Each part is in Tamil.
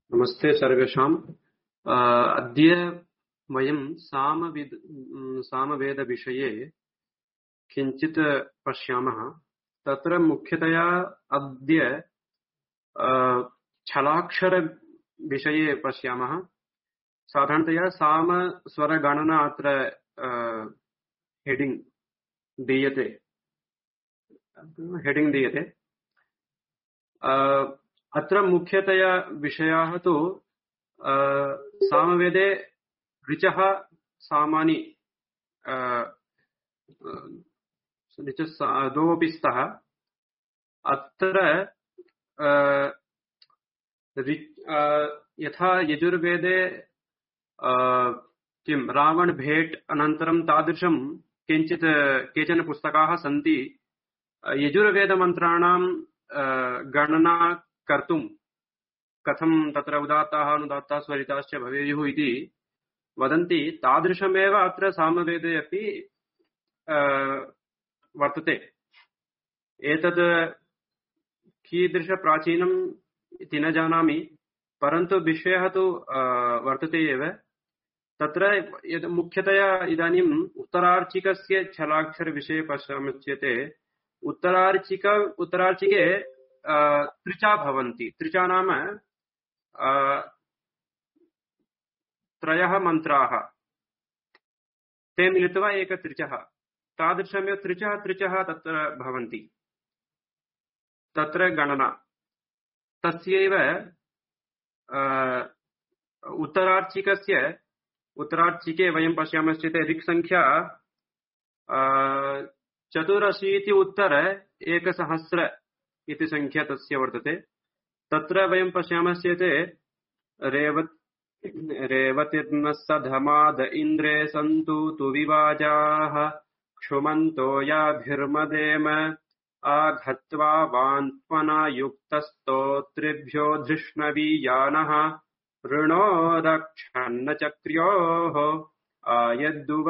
नमस्ते सर्वेषाम्। अद्य वयं सामवेदविषये किञ्चित् पश्यामः। तत्र मुख्यतया अद्य छलाक्षरविषये पश्यामः। साधारणतया सामस्वरगणना अत्र हेडिंग् दीयते। अत्र मुख्यतया विषयाः तु सामवेदे ऋचः सामानि द्वयोऽपि स्तः। अत्र यथा यजुर्वेदे किं रावण भेट अनन्तरं तादृशं केचन पुस्तकाः सन्ति। यजुर्वेदमन्त्राणां गणना कर्तुं कथं तत्र उदात्ताः अनुदात्ताः स्वरिताश्च भवेयुः इति वदन्ति। तादृशमेव अत्र सामवेदे अपि वर्तते। एतद् कीदृशप्राचीनम् इति न जानामि, परन्तु विषयः तु वर्तते एव। तत्र मुख्यतया इदानीम् उत्तरार्चिकस्य छलाक्षरविषये पश्यामश्चेत् उत्तरार्चिके त्रिचा भवन्ति। त्रिचा नाम त्रयः मन्त्राः, ते मिलित्वा एकत्रिचः। तादृशमेव त्रिचः तत्र भवन्ति। तत्र गणना तस्यैव उत्तरार्चिके वयं पश्यामश्चेत् ऋक्सङ्ख्या 84 इति संख्या तस्य वर्तते। तत्र वयं पश्यामश्चेत् रेवतिर्न सधमाद इन्द्रे सन्तु तु विवाजाः क्षुमन्तो याभिर्मदेम आघत्वा वान्त्वना युक्तस्तोत्रिभ्यो धृष्णवीयानः ऋणो रक्षन्न चक्र्योः आयद्दुव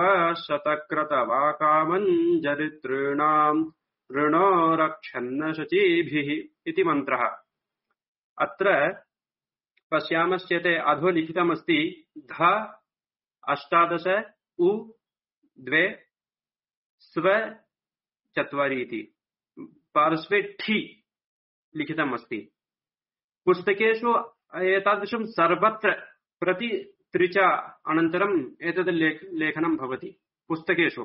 शतक्रतवाकामञ्जरितॄणाम् ऋणो रक्षन्न शुचिभिः इति मन्त्रः। अत्र पश्यामश्चेत् अधोलिखितमस्ति ध 18 उ 2 स्व 4 इति पार्श्वे ठि लिखितमस्ति। पुस्तकेषु एतादृशं सर्वत्र प्रति त्रिचा अनन्तरम् एतद् लेखनं भवति पुस्तकेषु।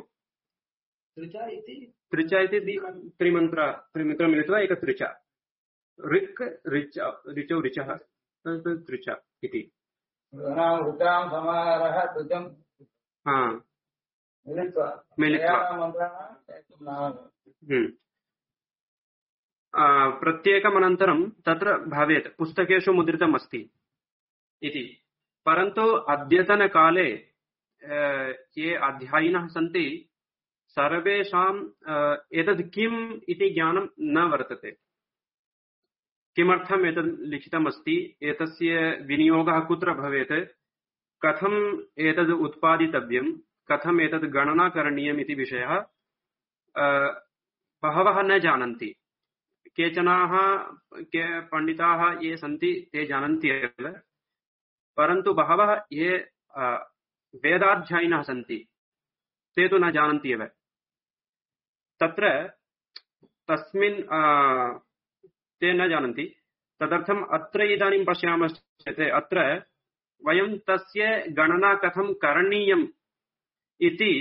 त्रिचा इति त्रिमन्त्र मिलित्वा एक त्रिचा। ऋक् ऋचौ ऋचः त्रिचा इति। मिलित्वा प्रत्येकमनन्तरं तत्र भवेत्। पुस्तकेषु मुद्रितम् अस्ति इति। परन्तु अद्यतनकाले ये अध्यायिनः सन्ति सर्वेषाम् एतद् किम् इति ज्ञानं न वर्तते। किमर्थम् एतद् लिखितमस्ति, एतस्य विनियोगः कुत्र भवेत्, कथम् एतद् उत्पादितव्यं, कथम् एतद् गणना करणीयम् इति विषयः बहवः न जानन्ति। केचनाः पण्डिताः ये सन्ति ते जानन्ति एव, परन्तु बहवः ये वेदाध्ययिनः सन्ति ते तु न जानन्ति एव। तत्र तस्मिन् ते न जानन्ति। तदर्थम् अत्र इदानीं पश्यामश्चेत् अत्र वयं तस्य गणना कथं करणीयम् इति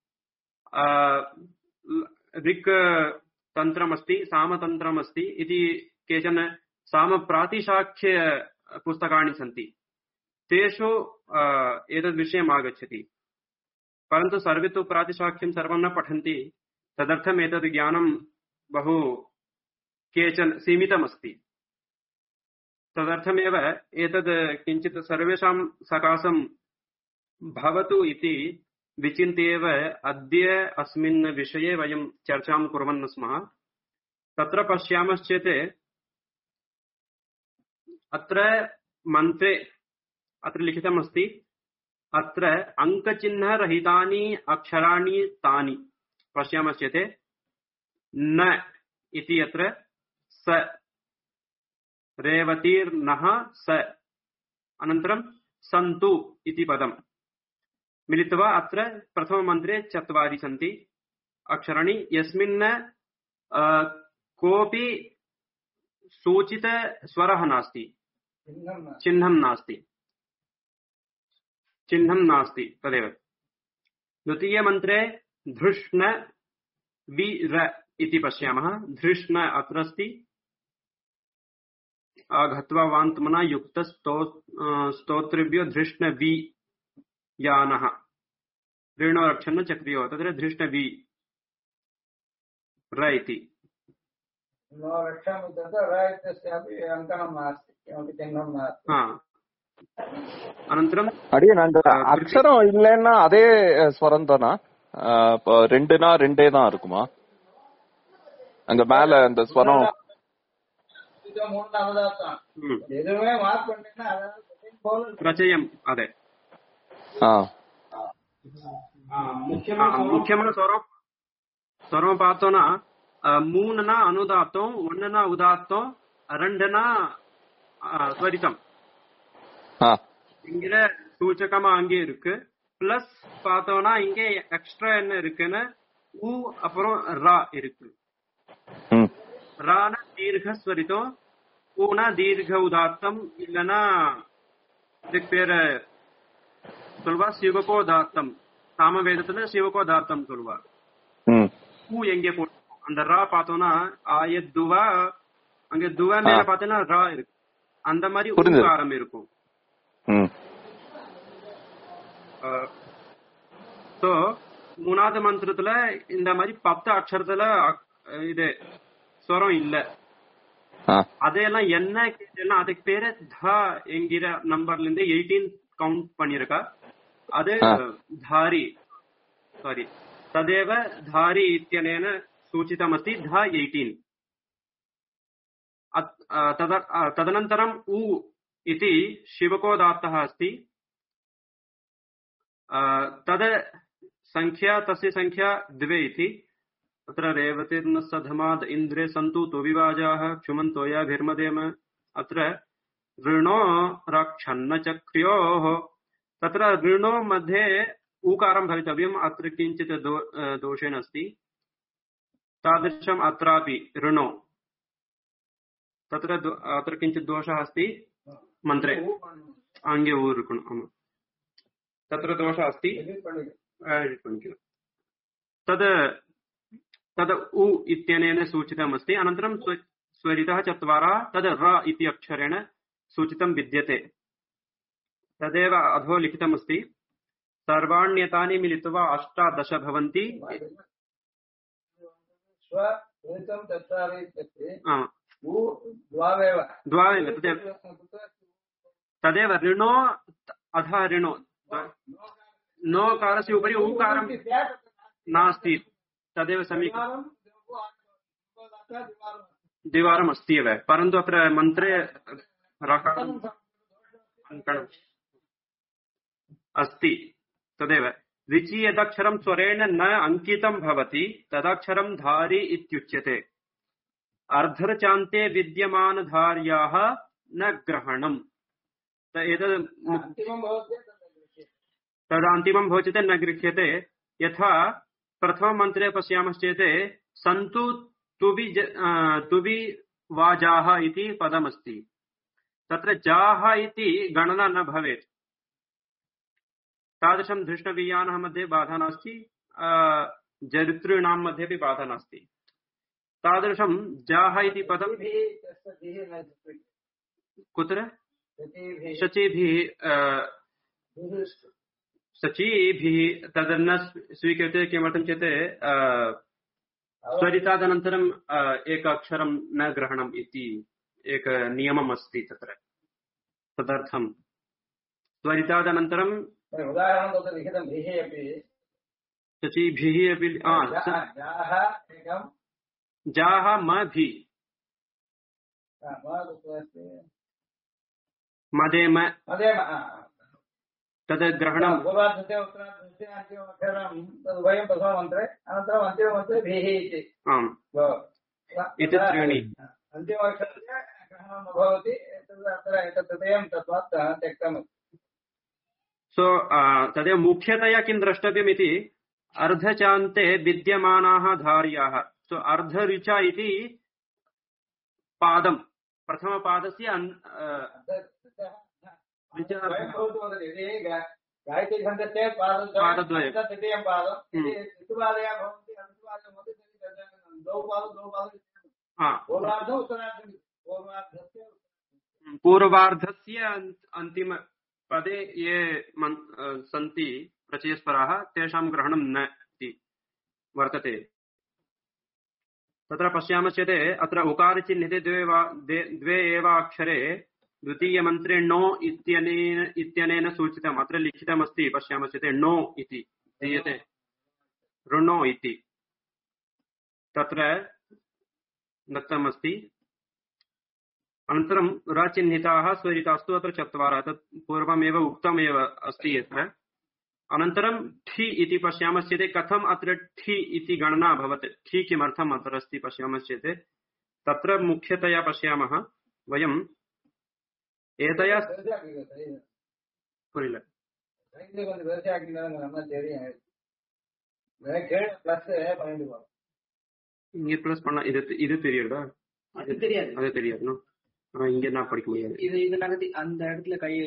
ऋक् तन्त्रमस्ति, सामतन्त्रमस्ति इति केचन सामप्रातिशाख्य पुस्तकानि सन्ति। तेषु एतद्विषयम् आगच्छति। परन्तु सर्वे तु प्रातिशाख्यं सर्वं न पठन्ति। तदर्थम् एतद् ज्ञानं बहु केचन सीमितमस्ति। तदर्थमेव एतद् किञ्चित् सर्वेषां सकाशं भवतु इति विचिन्त्य एव अद्य अस्मिन् विषये वयं चर्चां कुर्वन् स्मः। तत्र पश्यामश्चेत् अत्र मन्त्रे अत्र लिखितमस्ति, अत्र अङ्कचिह्नरहितानि अक्षराणि तानि। पश्यामश्चेत् न इति अत्र स रेवतीर्नः स अनन्तरं सन्तु इति पदम् मिलित्वा अत्र प्रथममन्त्रे 4 सन्ति अक्षराणि यस्मिन् कोऽपि सूचितस्वरः नास्ति चिह्नं नास्ति तदेव द्वितीयमन्त्रे धृष्ण वीर इति पश्यामः धृष्ण अत्र अस्ति आघत्वा वान्तमना युक्त स्तोत्रेभ्यो धृष्ण वि यानः ऋणोरक्षण चक्रियो तत्र धृष्ण वि र इति अनन्तरं அக்ஷரம் இல்லைன்னா அதே ஸ்வரம் தானா? ரெண்டுனா ரெண்டே தான் இருக்குமா? அங்க மேல அந்த ஸ்வரம் பிரச்சயம் அதே முக்கியமான ஸ்வரம் பார்த்தோம்னா 3னா அனுதாத்தம் 1னா உதாத்தம் 2னா ஸ்வரிதம் இங்க சூச்சகமா அங்கே இருக்கு பிளஸ் பார்த்தோம்னா இங்க எக்ஸ்ட்ரா என்ன இருக்குன்னு உ அப்புறம் ரா இருக்கு ரானா தீர்க்க ஸ்வரிதம் ஊனா தீர்க்க உதாத்தம் இல்லனா இதுக்கு பேரு சொல்வா சிவகோதாத்தம் சாமவேதத்துல சிவகோதாத்தம் சொல்வா ஊ எங்கே போட்டு அந்த ரா பார்த்தோம்னா ஆயத்துவா அங்க துவா மேல பார்த்தோம்னா ரா இருக்கு அந்த மாதிரி உக்காரம் இருக்கும் சோ மூணாவது மந்திரத்துல இந்த மாதிரி 10 அக்ஷரத்துல இது ஸ்வரம் இல்ல அதையெல்லாம் என்ன கேட்டா அதுக்கு பேரு த என்கிற நம்பர்ல இருந்து 18 கவுண்ட் பண்ணிருக்கா அது தாரி சாரி तदेव धारी इत्यनेन सूचितमस्ति ध 18 तदनन्तरम् उ इति शिवकोदात्तः अस्ति तद संख्या तस्य संख्या 2 इति तत्र रेवतिर्न सधमाद इन्द्रे सन्तु तुविवाजाः क्षुमन्तोयाभिर्मदेम अत्र ऋणो रक्षन्न चक्र्योः तत्र ऋणो मध्ये ऊकारं भवितव्यम् अत्र किञ्चित् दोषेण अस्ति तादृशम् अत्रापि ऋणो अत्र किञ्चित् दोषः अस्ति मन्त्रे आङ्गे ऊरुकुण तत्र दोषः अस्ति तद् उ इत्यनेन सूचितमस्ति अनन्तरं स्वरितः 4 तद् र इति अक्षरेण सूचितं विद्यते तदेव अधो लिखितमस्ति सर्वाण्येतानि मिलित्वा 18 भवन्ति तदेव ऋणो अधः ऋणो नो कारस्य उपरि ऊकारं नास्ति तदेव समीकरणं द्विवारम् अस्ति एव परन्तु अत्र मन्त्रे अस्ति तदेव विचि यदक्षरं स्वरेण न अंकितं भवति तदक्षरं धारी इत्युच्यते अर्धचान्ते विद्यमानधार्याः न ग्रहणम् तदन्तिमं भवति चेत् न गृह्यते यथा प्रथममन्त्रे पश्यामश्चेत् सन्तु तुवि वाजाः इति पदमस्ति तत्र जाः इति गणना न भवेत् तादृशं धृष्णवीयानः मध्ये बाधा नास्ति जरितॄणां मध्ये अपि बाधा नास्ति तादृशं जाः इति पदं कुत्र शचीभिः तदन्न स्वीक्रियते किमर्थं चेत् स्वरितादनन्तरं एक अक्षरं न ग्रहणम् इति एक नियमम् अस्ति तत्र तदर्थं स्वरितादनन्तरं उदाहरणं तत्र लिखितं भीः अपि शचीभिः अपि जाः मभि मदेम तद् ग्रहणं पूर्वार्धस्य उत्तरार्धस्य अन्तिममक्षरं तद्वयं प्रथममन्त्रे अनन्तरम् अन्तिममन्त्रे भीः इति आम् इति त्रीणि अन्तिममक्षरस्य ग्रहणं न भवति अत्र एतद् तस्मात् त्यक्तम्। सो तदेव मुख्यतया किं द्रष्टव्यमिति अर्धचान्ते विद्यमानाः धार्याः। सो अर्धऋचा इति पादं प्रथमपादस्य गायत्री छन्दस्य पादद्वयं तृतीयं पादं ऋतुपादया भवन्ति ऋतुपादं भवति द्वौ पादौ उत्तरार्धं पूर्वार्धस्य अन्तिम पदे ये सन्ति प्रचयस्वराः तेषां ग्रहणं न इति वर्तते। तत्र पश्यामश्चेत् अत्र उकारचिह्निते द्वे एव अक्षरे द्वितीयमन्त्रे णो इत्यनेन सूचितम्। अत्र लिखितमस्ति पश्यामश्चेत् णो इति दीयते ऋणो इति तत्र दत्तमस्ति। अनन्तरं रचिह्निताः स्वरितास्तु अत्र चत्वारः तत् पूर्वमेव उक्तमेव अस्ति यत्र। अनन्तरं ठि इति पश्यामश्चेत् कथम् अत्र ठि इति गणना अभवत् ठि किमर्थम् अत्र अस्ति पश्यामश्चेत् तत्र मुख्यतया पश्यामः वयम् एतया पुरिल இங்க ப்ளஸ் பண்ணா இது தெரியுதா? அது தெரியாது. இங்க நான் படிக்க முடியாது. இது நகர்த்தி அந்த இடத்துல கையை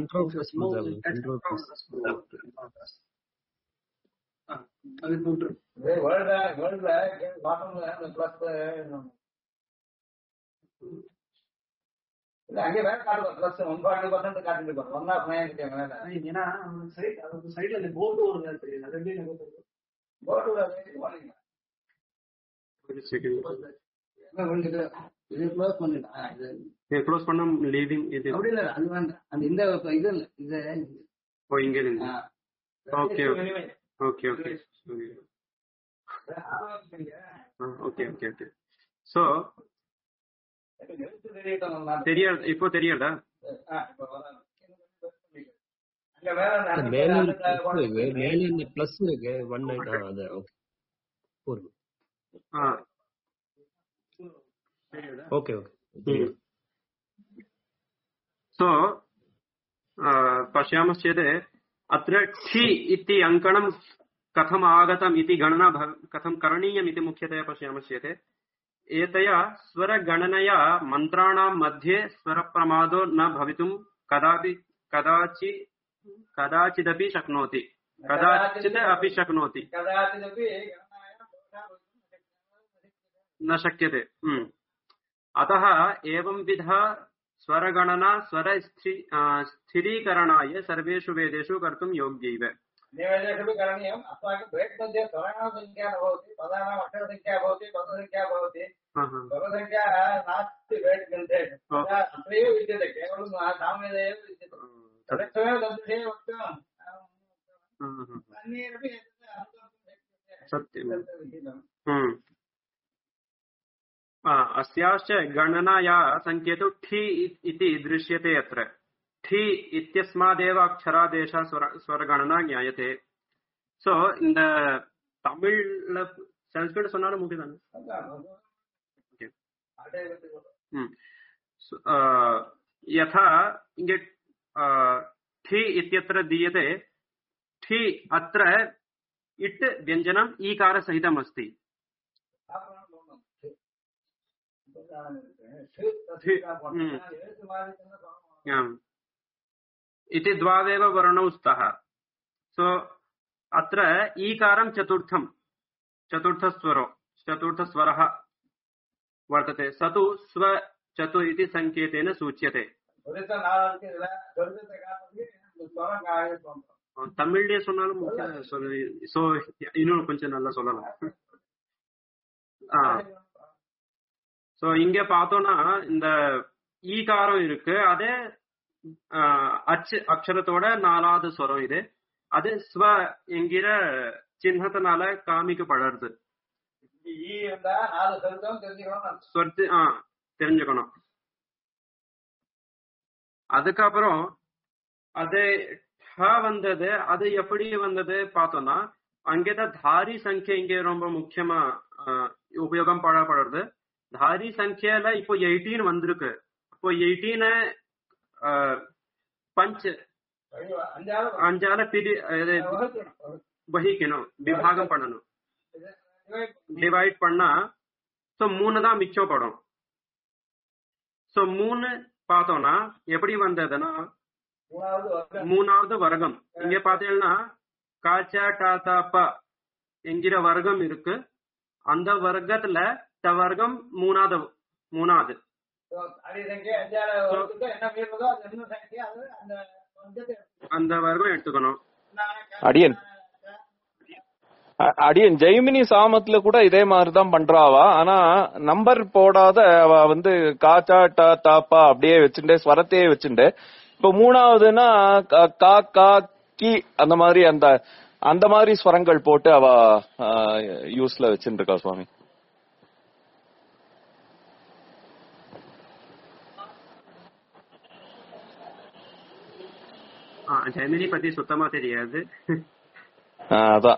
அது போட்டு அங்கே வேற காட்டுவோம் பிளஸ் 140% காட்டிட்டு இருக்கோம் 1.9 ஏன்னா சைடுல அந்த போர்டு ஒரு தெரியுது அது எப்படி போர்டு ஒரு செகண்ட் இது க்ளோஸ் பண்ணிடா இது க்ளோஸ் பண்ணா லீவிங் இது அப்படி இல்ல அது வேண்டாம் அந்த இந்த இது இல்ல இது ஓ இங்க இருந்து okay okay okay okay okay okay so தெரியாது இப்போ தெரியாதா? மேல பிளஸ் இருக்கு 1 அது ஓகே ஓகே ஓகே सो पश्यामश्चेत् अत्र ठि इति अङ्कणं कथम् आगतम् इति गणना कथं करणीयम् इति मुख्यतया पश्यामश्चेत् एतया स्वरगणनया मन्त्राणां मध्ये स्वरप्रमादो न भवितुं कदाचिदपि शक्नोति न शक्यते। अतः एवंविध स्वरगणना स्वर स्थिरीकरणाय सर्वेषु वेदेषु कर्तुं योग्यैव। निवेदेषु करणीयम्। अस्माकं ब्रेक् मध्ये स्वराणां संख्या न भवति, पदानाम् अक्षरसंख्या भवति, पदसंख्या भवति, स्वरसंख्या नास्ति ब्रेक् ग्रन्थे अत्रैव विद्यते, केवलं साम्येन एव विद्यते। तदर्थमेव तद्विषये वक्तव्यम्। अन्यैरपि सत्यम्। अस्याश्च गणनाया सङ्केतो ठि इति दृश्यते अत्र। ठि इत्यस्मादेव अक्षरादेशः स्वरगणना ज्ञायते। सो இந்த தமிழ்ல संस्कृत சொன்னாலும் முடியுதானே? यथा इङ्गे ठि इत्यत्र दीयते ठि अत्र इट् व्यञ्जनम् ईकारसहितम् अस्ति। इति द्वावेव वर्णौ स्तः। सो अत्र ईकारं चतुर्थस्वरः वर्तते। स तु स्व चतु इति संकेतेन सूच्यते। தமிழ்லயே சொன்னாலும் சோ இன்னும் கொஞ்சம் நல்லா சொல்லலாம். சோ இங்க பார்த்தோம்னா இந்த ஈகாரம் இருக்கு, அதே அக்ஷரத்தோட 4வது ஸ்வரம் இது. அது ஸ்வ என்கிற சின்னத்தினால காமிக்கப்படுறது. தெரிஞ்சுக்கணும். அதுக்கப்புறம் அது வந்தது, அது எப்படி வந்தது பார்த்தோம்னா அங்கேதான் தாரி சங்கியா இங்க ரொம்ப முக்கியமா உபயோகம் படப்படுறது. தாரி சங்கியால இப்போ 18 வந்திருக்கு. இப்போ 18 பஞ்ச் அஞ்சால வகிக்கணும், விபாகம் பண்ணணும். டிவைட் பண்ணா சோ 3 தான் மிச்சப்படும். சோ 3 பார்த்தோம்னா எப்படி வந்ததுன்னா மூணாவது வர்க்கம். இங்க பாத்தீங்கன்னா காச்சா டாத்தா ப என்கிற வர்க்கம் இருக்கு. அந்த வர்க்கத்துல ட வர்க்கம் மூணாவது அந்த வர்க்கம் எடுத்துக்கணும். அடியன் ஜெய்மினி சாமத்துல கூட இதே மாதிரிதான் பண்றாவா. ஆனா நம்பர் போடாத அவ வந்து காச்சா டா தாப்பா அப்படியே வச்சுட்டே ஸ்வரத்தையே வச்சுட்டு, இப்ப மூணாவதுன்னா கா கா கி அந்த மாதிரி அந்த மாதிரி ஸ்வரங்கள் போட்டு அவ யூஸ்ல வச்சுட்டு இருக்கா சுவாமி. ஜெய்மினி பத்தி சுத்தமா தெரியாது. அதான்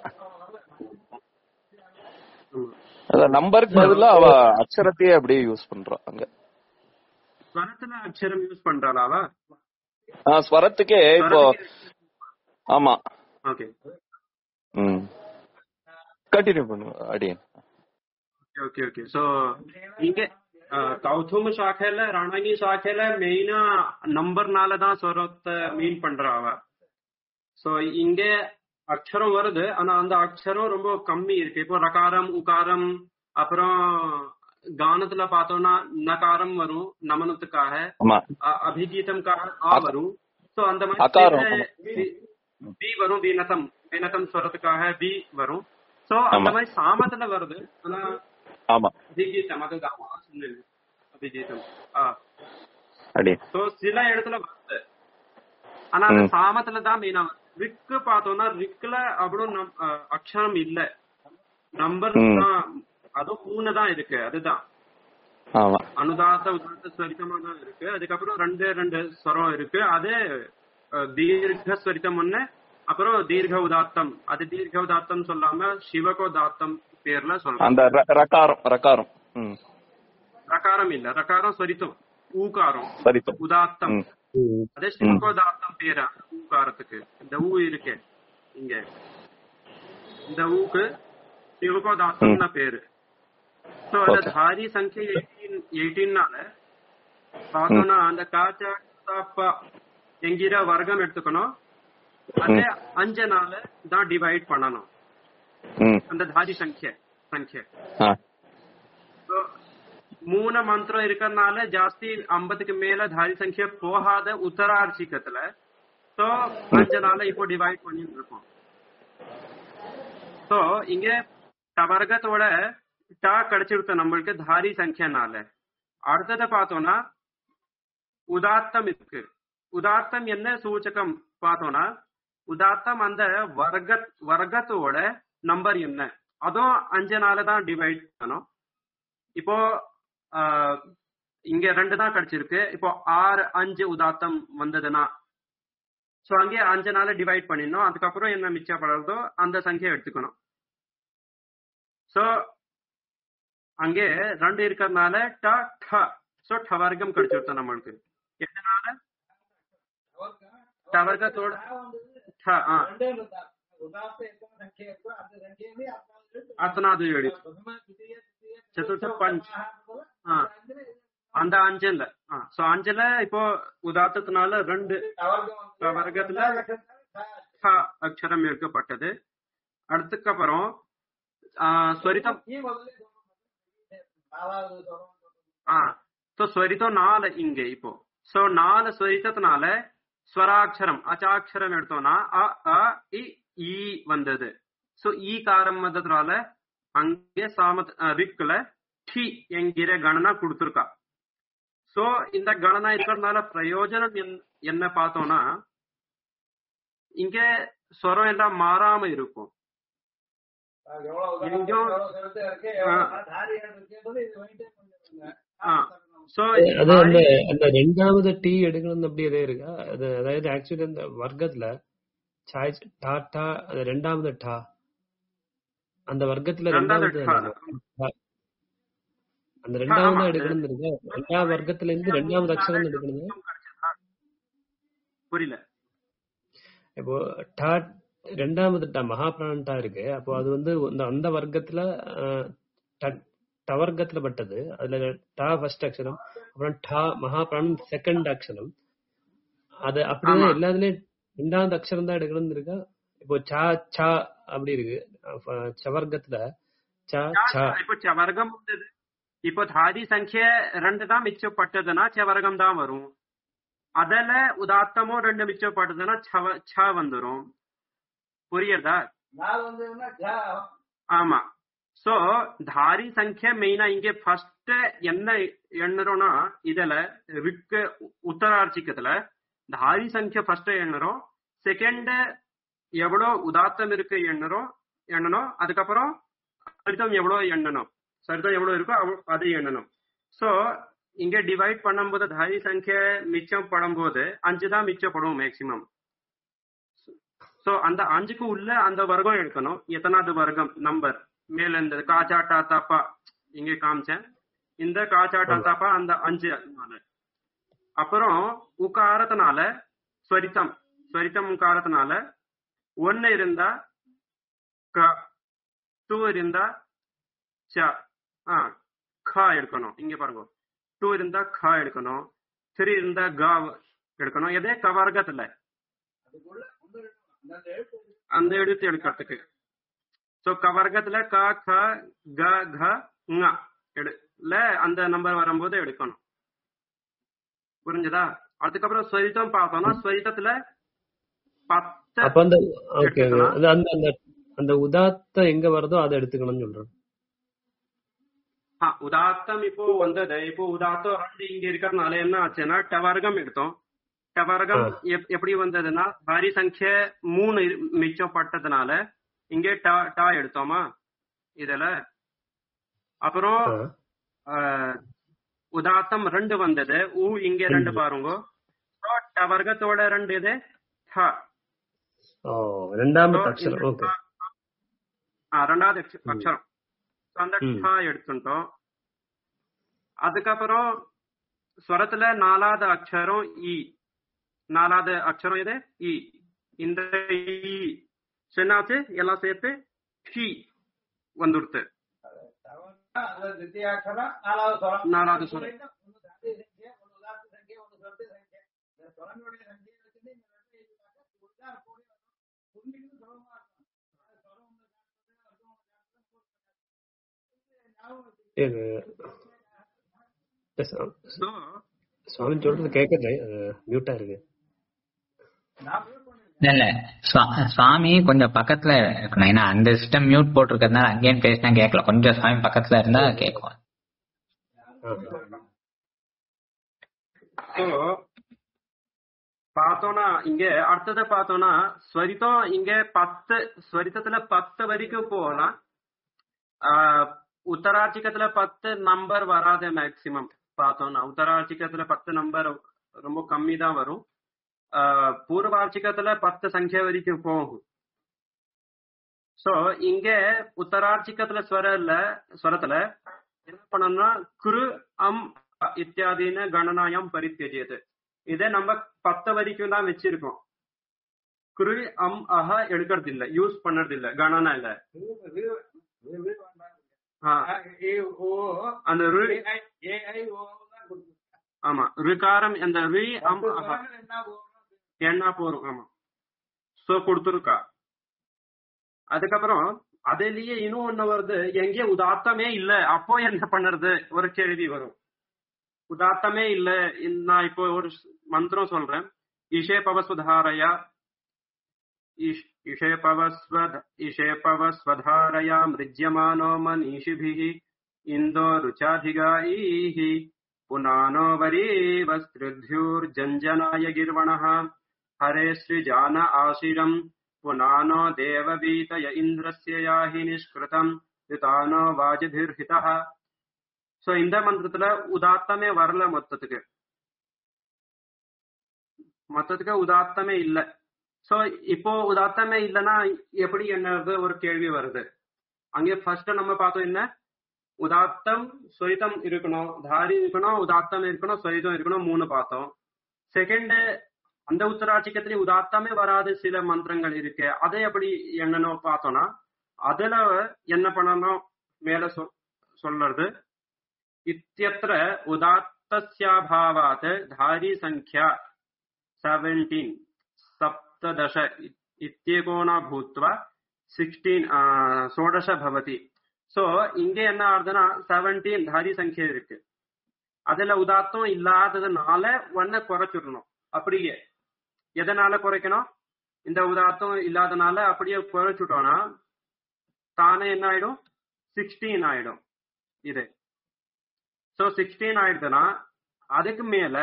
நம்பருக்கு பதிலா அவ அக்ஷரத்தையே அப்படியே யூஸ் பண்றா. அங்க ஸ்வரத்துல அக்ஷரம் யூஸ் பண்றாளா அவ? ஸ்வரத்துக்கே இப்போ ஆமா. ஓகே கண்டினியூ பண்ணுங்க அடியன். Okay okay. சோ இங்க கௌதம சாக்கையில ரணாங்கி சாக்கையில மெயினா நம்பர்னாலதான் ஸ்வரத்தை மீன் பண்றா அவ. சோ இங்க அக்ஷரம் வருது, ஆனா அந்த அக்ஷரம் ரொம்ப கம்மி இருக்கு. இப்போ ரகாரம் உகாரம், அப்புறம் கானத்துல பார்த்தோம்னா நகாரம் வரும் நமனத்துக்காக, அபிஜீதம்காக ஆ வரும். சோ அந்த மாதிரி பி வரும், வீணத்தம் ஸ்வரத்துக்காக பி வரும். சோ அந்த மாதிரி சாமத்துல வருது. ஆனா அபிஜீதம் அதுதான் அபிஜீதம். சில இடத்துல வருது, ஆனா அந்த சாமத்துல தான் மெயினா. ரிக்கு பார்த்தோம்னா ரிக்ல அவ்வளவு அக்ஷரம் இல்ல, நம்பர் தான், அதுவும் 3 தான் இருக்கு. அதுதான் அனுதாத்த உதாத்த ஸ்வரிதமா தான் இருக்கு. அதுக்கப்புறம் 2 ஸ்வரம் இருக்கு. அது தீர்க்க ஸ்வரிதம் ஒண்ணு, அப்புறம் தீர்க்க உதாத்தம். அது தீர்க்க உதாத்தம் சொல்லாம சிவகோதாத்தம் பேர்ல சொல்றோம். ரகாரம் இல்ல, ரகாரம் ஸ்வரித்தம், ஊகாரம் உதாத்தம். அதே சிவகோதாத்தம் பேரா ஊகாரத்துக்கு. இந்த ஊ இருக்கு இங்க, இந்த ஊக்கு சிவகோதாத்தம்னு பேரு. சோ அந்த தாரி சங்கிய 18 பார்த்தோம்னா அந்த காச்சா என்கிற வர்க்கம் எடுத்துக்கணும். அதே 5 தான் டிவைட் பண்ணணும் அந்த தாரி சங்கிய. 3 மந்திரம் இருக்கிறதுனால ஜாஸ்தி 50க்கு மேல தாரி சங்கிய போகாத உத்தரார்ச்சிகத்துல. சோ 5 இப்போ டிவைட் பண்ணிட்டு இருக்கோம். சோ இங்க வர்க்கத்தோட டா கிடைச்சிருக்க நம்மளுக்கு தாரி சங்கியனால. அடுத்ததை பார்த்தோம்னா உதாத்தம் இருக்கு. உதாத்தம் என்ன சூச்சகம் பார்த்தோம்னா உதாத்தம் அந்த வர்க்கத்தோட நம்பர் என்ன, அதுவும் 5 தான் டிவைட் பண்ணணும். இப்போ இங்க 2 தான் கிடைச்சிருக்கு. இப்போ 6 5 உதாத்தம் வந்ததுன்னா சோ அங்கே 5 டிவைட் பண்ணிடணும். அதுக்கப்புறம் என்ன மிச்சப்படுறதோ அந்த சங்கியை எடுத்துக்கணும். சோ அங்கே 2 இருக்கிறதுனால ட ட. சோ ட வர்க்கம் கிடைச்சிருத்தோம் நம்மளுக்கு. எதனால ட வர்க்கத்தோட அத்தனாவது ஏழு சதுர்த்த பஞ்ச் அந்த 5ல. சோ 5ல இப்போ உதாத்தத்தினால 2 வர்க்கத்துல அக்ஷரம் எடுக்கப்பட்டது. அடுத்துக்கப்புறம் ஸ்வரிதம் ஸ்வரிதம் 4 இங்க. இப்போ சோ 4 ஸ்வரித்தத்தினால ஸ்வராட்சரம் அச்சாட்சரம் எடுத்தோம்னா அ அ இ ஈ வந்தது. சோ ஈ காரம் வந்ததுனால அங்கே ரிக்ல டி என்கிற கணனா கொடுத்துருக்கா. சோ இந்த கணனா இருக்கிறதுனால பிரயோஜனம் என்ன பார்த்தோம்னா இங்க ஸ்வரம் எல்லாம் மாறாம இருக்கும். அந்த 2வது டீ எடுக்கணும் அப்படி எதே இருக்கா? அதாவது ஆக்சுவலி அந்த வர்க்கத்துல டாட்டா 2வது டா அந்த வர்க்கத்துல 2வது அந்த ரெண்டாவது தான் எடுக்கணும்னு இருக்கு. ரெண்டாவது வர்க்கத்துல இருந்து ரெண்டாவது அக்ஷரம் எடுக்கணும். புரியல. இப்போ டா ரெண்டாவது மகாபிராணம் டா இருக்கு. அப்போ அது வந்து அந்த வர்க்கத்துல டவர்க்கத்துல பட்டது. அதுல டா ஃபர்ஸ்ட் அக்ஷரம், அப்புறம் டா மகாபிராணம் செகண்ட் அக்ஷரம். அது அப்படிதான் எல்லாத்துலயும் ரெண்டாவது அக்ஷரம் தான் எடுக்கணும்னு இருக்கா? இப்போ சா சா அப்படி இருக்கு சவர்க்கத்துல. இப்போ சவர்க்கம் இப்போ தாதி சங்கிய 2 தான் மிச்சப்பட்டதுன்னா சவர்க்கம் தான் வரும். அதுல உதாத்தமும் 2 மிச்சப்பட்டதுன்னா ச வந்துரும். புரியுதா? ஆமா. சோ தாரி சங்கிய மெயினா இங்க ஃபர்ஸ்ட் என்ன எண்ணுறோம்னா இதுல ரிக்கு உத்தரார்ச்சிக்கத்துல தாரி சங்கிய ஃபர்ஸ்ட் எண்ணுறோம். செகண்ட் எவ்வளவு உதாத்தம் இருக்கு எண்ணணும். அதுக்கப்புறம் சரிதம் எவ்வளவு எண்ணணும். சரிதம் எவ்வளவு இருக்கோ அது எண்ணணும். சோ இங்க டிவைட் பண்ணும்போது தாரி சங்கிய மிச்சம் படும்போது 5 தான் மிச்சப்படும் மேக்சிமம். சோ அந்த 5க்கு உள்ள அந்த வர்க்கம் எடுக்கணும். எத்தனாவது வர்க்கம் நம்பர் மேல இந்த காச்சாட்டா தாப்பா இங்க காமிச்சேன். இந்த காச்சாட்டா தாப்பா அந்த 5. அப்புறம் உக்காரத்தினால ஸ்வரித்தம் உக்காரத்தினால 1 இருந்தா க, 2 இருந்தா ச, க எடுக்கணும். இங்க பாருங்க 2 இருந்தா க எடுக்கணும், 3 இருந்தா க எடுக்கணும். எதே கவர்க்கத்துல அந்த எழுத்து எடுக்கிறதுக்கு. சோ கவர்க்கத்துல க க க க ங அந்த நம்பர் வரும்போது எடுக்கணும். புரிஞ்சதா? அதுக்கப்புறம் ஸ்வரித்தம் பார்த்தோம்னா ஸ்வரித்தத்துல 10 அந்த உதாத்தம் எங்க வருதோ அதை எடுத்துக்கணும்னு சொல்றேன். உதாத்தம் இப்போ வந்தது. இப்போ உதாத்தம் 2 இங்க இருக்கிறதுனால என்ன ஆச்சுன்னா டவர்க்கம் எடுத்தோம். டவர்க்கம் எப்படி வந்ததுன்னா தாரி சங்கிய 3 மிச்சப்பட்டதுனால இங்கே டா எடுத்தோமா இதுல. அப்புறம் உதாத்தம் 2 வந்தது. இங்க 2 பாருங்க. டவர்க்கத்தோட 2 இது ரெண்டாவது அக்ஷரம். ரெண்டாவது அக்ஷரம் அந்த டா எடுத்துட்டோம். அதுக்கப்புறம் ஸ்வரத்துல 4வது அக்ஷரம் இ. 4வது அக்ஷரம் இது இ. இந்த என்னாச்சு எல்லாம் சேர்த்து ஹி வந்துடுத்து. 4வது ஸ்வரம். சுவாமி சொல்றது கேக்குது, மியூட்டா இருக்கு. இல்ல சுவாமி கொஞ்சம் பக்கத்துல இருக்கணும். ஏன்னா அந்த சிஸ்டம் மியூட் போட்டிருக்கிறதுனால அங்கேயும் பேசினா கேட்கல. கொஞ்சம் சுவாமி பக்கத்துல இருந்தா கேட்கும். பார்த்தோம்னா இங்க அடுத்தது பார்த்தோம்னா ஸ்வரித்தம் இங்க 10 ஸ்வரித்தத்துல 10 வரைக்கும் போகலாம். உத்தரார்ச்சிக்கத்துல 10 நம்பர் வராது மேக்சிமம். பார்த்தோம்னா உத்தரார்ச்சிக்கத்துல 10 நம்பர் ரொம்ப கம்மி தான் வரும். பூர்வார்ச்சிக்கத்துல 10 சங்கியா வரைக்கும் போகும். சோ இங்க உத்தரார்ச்சிக்கத்துல ஸ்வரத்துல என்ன பண்ணணும்னா குரு அம் இத்தியாதின கணனாயம் பரித்தியஜியது. இதே நம்ம 10 வரைக்கும் தான் வச்சிருக்கோம். குரு அம் அஹ எடுக்கிறது இல்ல, யூஸ் பண்றது இல்ல, கணனா இல்ல. அந்த ஆமா ரிகாரம் அந்த ரி அம் அஹ என்ன போறோம். ஆமா சோ கொடுத்துருக்கா. அதுக்கப்புறம் அதுலயே இன்னும் ஒண்ணு வருது, எங்கே உதாத்தமே இல்ல, அப்போ என்ன பண்றது ஒரு கேள்வி வரும். உதாத்தமே இல்ல. நான் இப்போ ஒரு மந்திரம் சொல்றேன். இஷே பவஸ்வதாரயா இஷே பவஸ்வதாரயா மிருஜ்யமானோ மனீஷிபிஹி இந்தோ ருச்சாதிகாயிஹி புனானோ வரீவஸ்த்ருத்யூர்ஜஞ்சனாய கிர்வணஹ ஹரே ஸ்ரீஜான ஆசிரம் புனானோ தேவவீதய இந்திரஸ்ய யாஹி நிஷ்கிருதம் யுதானோ வாஜிபிர்ஹிதஹ. சோ இந்த மந்திரத்துல உதாத்தமே வரல. மொத்தத்துக்கு உதாத்தமே இல்ல. சோ இப்போ உதாத்தமே இல்லைன்னா எப்படி என்னது ஒரு கேள்வி வருது. அங்கே ஃபர்ஸ்ட் நம்ம பார்த்தோம் என்ன உதாத்தம் ஸ்வரிதம் இருக்கணும், தாரி இருக்கணும், உதாத்தம் இருக்கணும், ஸ்வரிதம் இருக்கணும், 3 பார்த்தோம். செகண்ட் அந்த உத்தராட்சிக்கத்திலேயே உதாத்தமே வராது சில மந்திரங்கள் இருக்கு, அதை எப்படி என்னன்னு பார்த்தோம்னா அதுல என்ன பண்ணணும் மேல சொல்றது இத்தியத்ர உதாத்தஸ்யாபாவாத் தாரி சங்க்யா 17 17 இத்யேகோனா பூத்வா 16 பவதி. சோ இங்க என்ன ஆகுதுன்னா 17 தாரி சங்கியா இருக்கு, அதுல உதாத்தம் இல்லாததுனால 1 குறைச்சிடணும். அப்படியே எதனால குறைக்கணும், இந்த உதாத்தம் இல்லாதனால அப்படியே குறைச்சுட்டோம்னா தானே என்ன ஆயிடும் 16 ஆயிடும் இது. சோ 16 ஆயிடுதுன்னா அதுக்கு மேல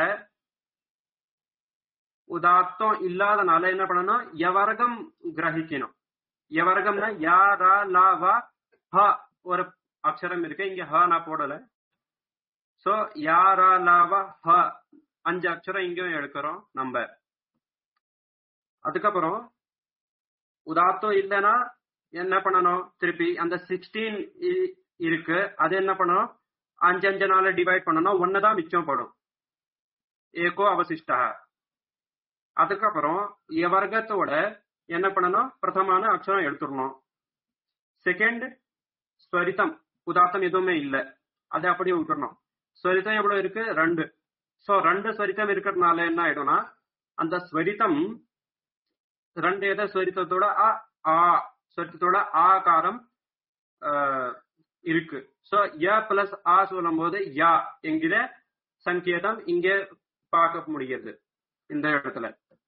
உதாத்தம் இல்லாதனால என்ன பண்ணணும், யவர்க்கம் கிரகிக்கணும். யவர்க்கம்னா யா ரா லா வா ஹ ஒரு அக்ஷரம் இருக்கு, இங்க ஹ நான் போடல. சோ யா ரா லா வா ஹ 5 அக்ஷரம் இங்கேயும் எடுக்கிறோம் நம்ம. அதுக்கப்புறம் உதாத்தம் இல்லைன்னா என்ன பண்ணணும், திருப்பி அந்த 16 இருக்கு, அது என்ன பண்ணணும் 5 நாள் டிவைட் பண்ணணும், 1 தான் மிச்சம் படும், ஏகோ அவசிஷ்டா. அதுக்கப்புறம் வர்க்கத்தோட என்ன பண்ணணும், பிரதமான அக்ஷரம் எடுத்துடணும். செகண்ட் ஸ்வரிதம், உதாத்தம் எதுவுமே இல்லை, அதை அப்படியே விட்டுறணும். ஸ்வரிதம் எவ்வளவு இருக்கு 2. சோ 2 ஸ்வரிதம் இருக்கிறதுனால என்ன ஆயிடும்னா அந்த ஸ்வரிதம் 2 எதை ஸ்வரித்தத்தோட ஆ ஸ்வரித்தத்தோட ஆகாரம் இருக்கு. சோ ய பிளஸ் ஆ சொல்லும் போது யா என்கிற சங்கேதம் இங்க பார்க்க முடியுது இந்த இடத்துல.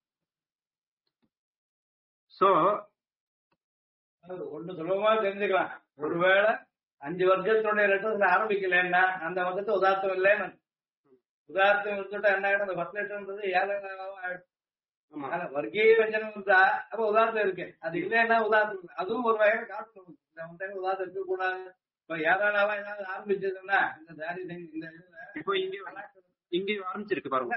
சோ ஒண்ணு சுலபமா தெரிஞ்சுக்கலாம், ஒருவேளை 5 வர்க்கத்தினுடைய லெட்டர்ஸ்ல ஆரம்பிக்கலன்னா அந்த வர்க்கத்தை உதார்த்தம் இல்லைன்னு உதார்த்தம் இருந்துட்டா என்ன ஆயிடும், அந்த 10 லெட்டர்ன்றது ஏழாம் ஆயிடும். வர்க்கீய வஞ்சனம் இருந்தா அப்ப உதார்த்தம் இருக்கு, அது இல்லைன்னா உதார்த்தம் இல்லை. அதுவும் ஒரு வகையில காட்டணும், இந்த உதார்த்தம் இருக்க கூடாது. இப்ப ஏதானாவா ஏதாவது ஆரம்பிச்சதுன்னா இந்த தாரி இந்த இப்போ இங்க ஆரம்பிச்சிருக்கு பாருங்க,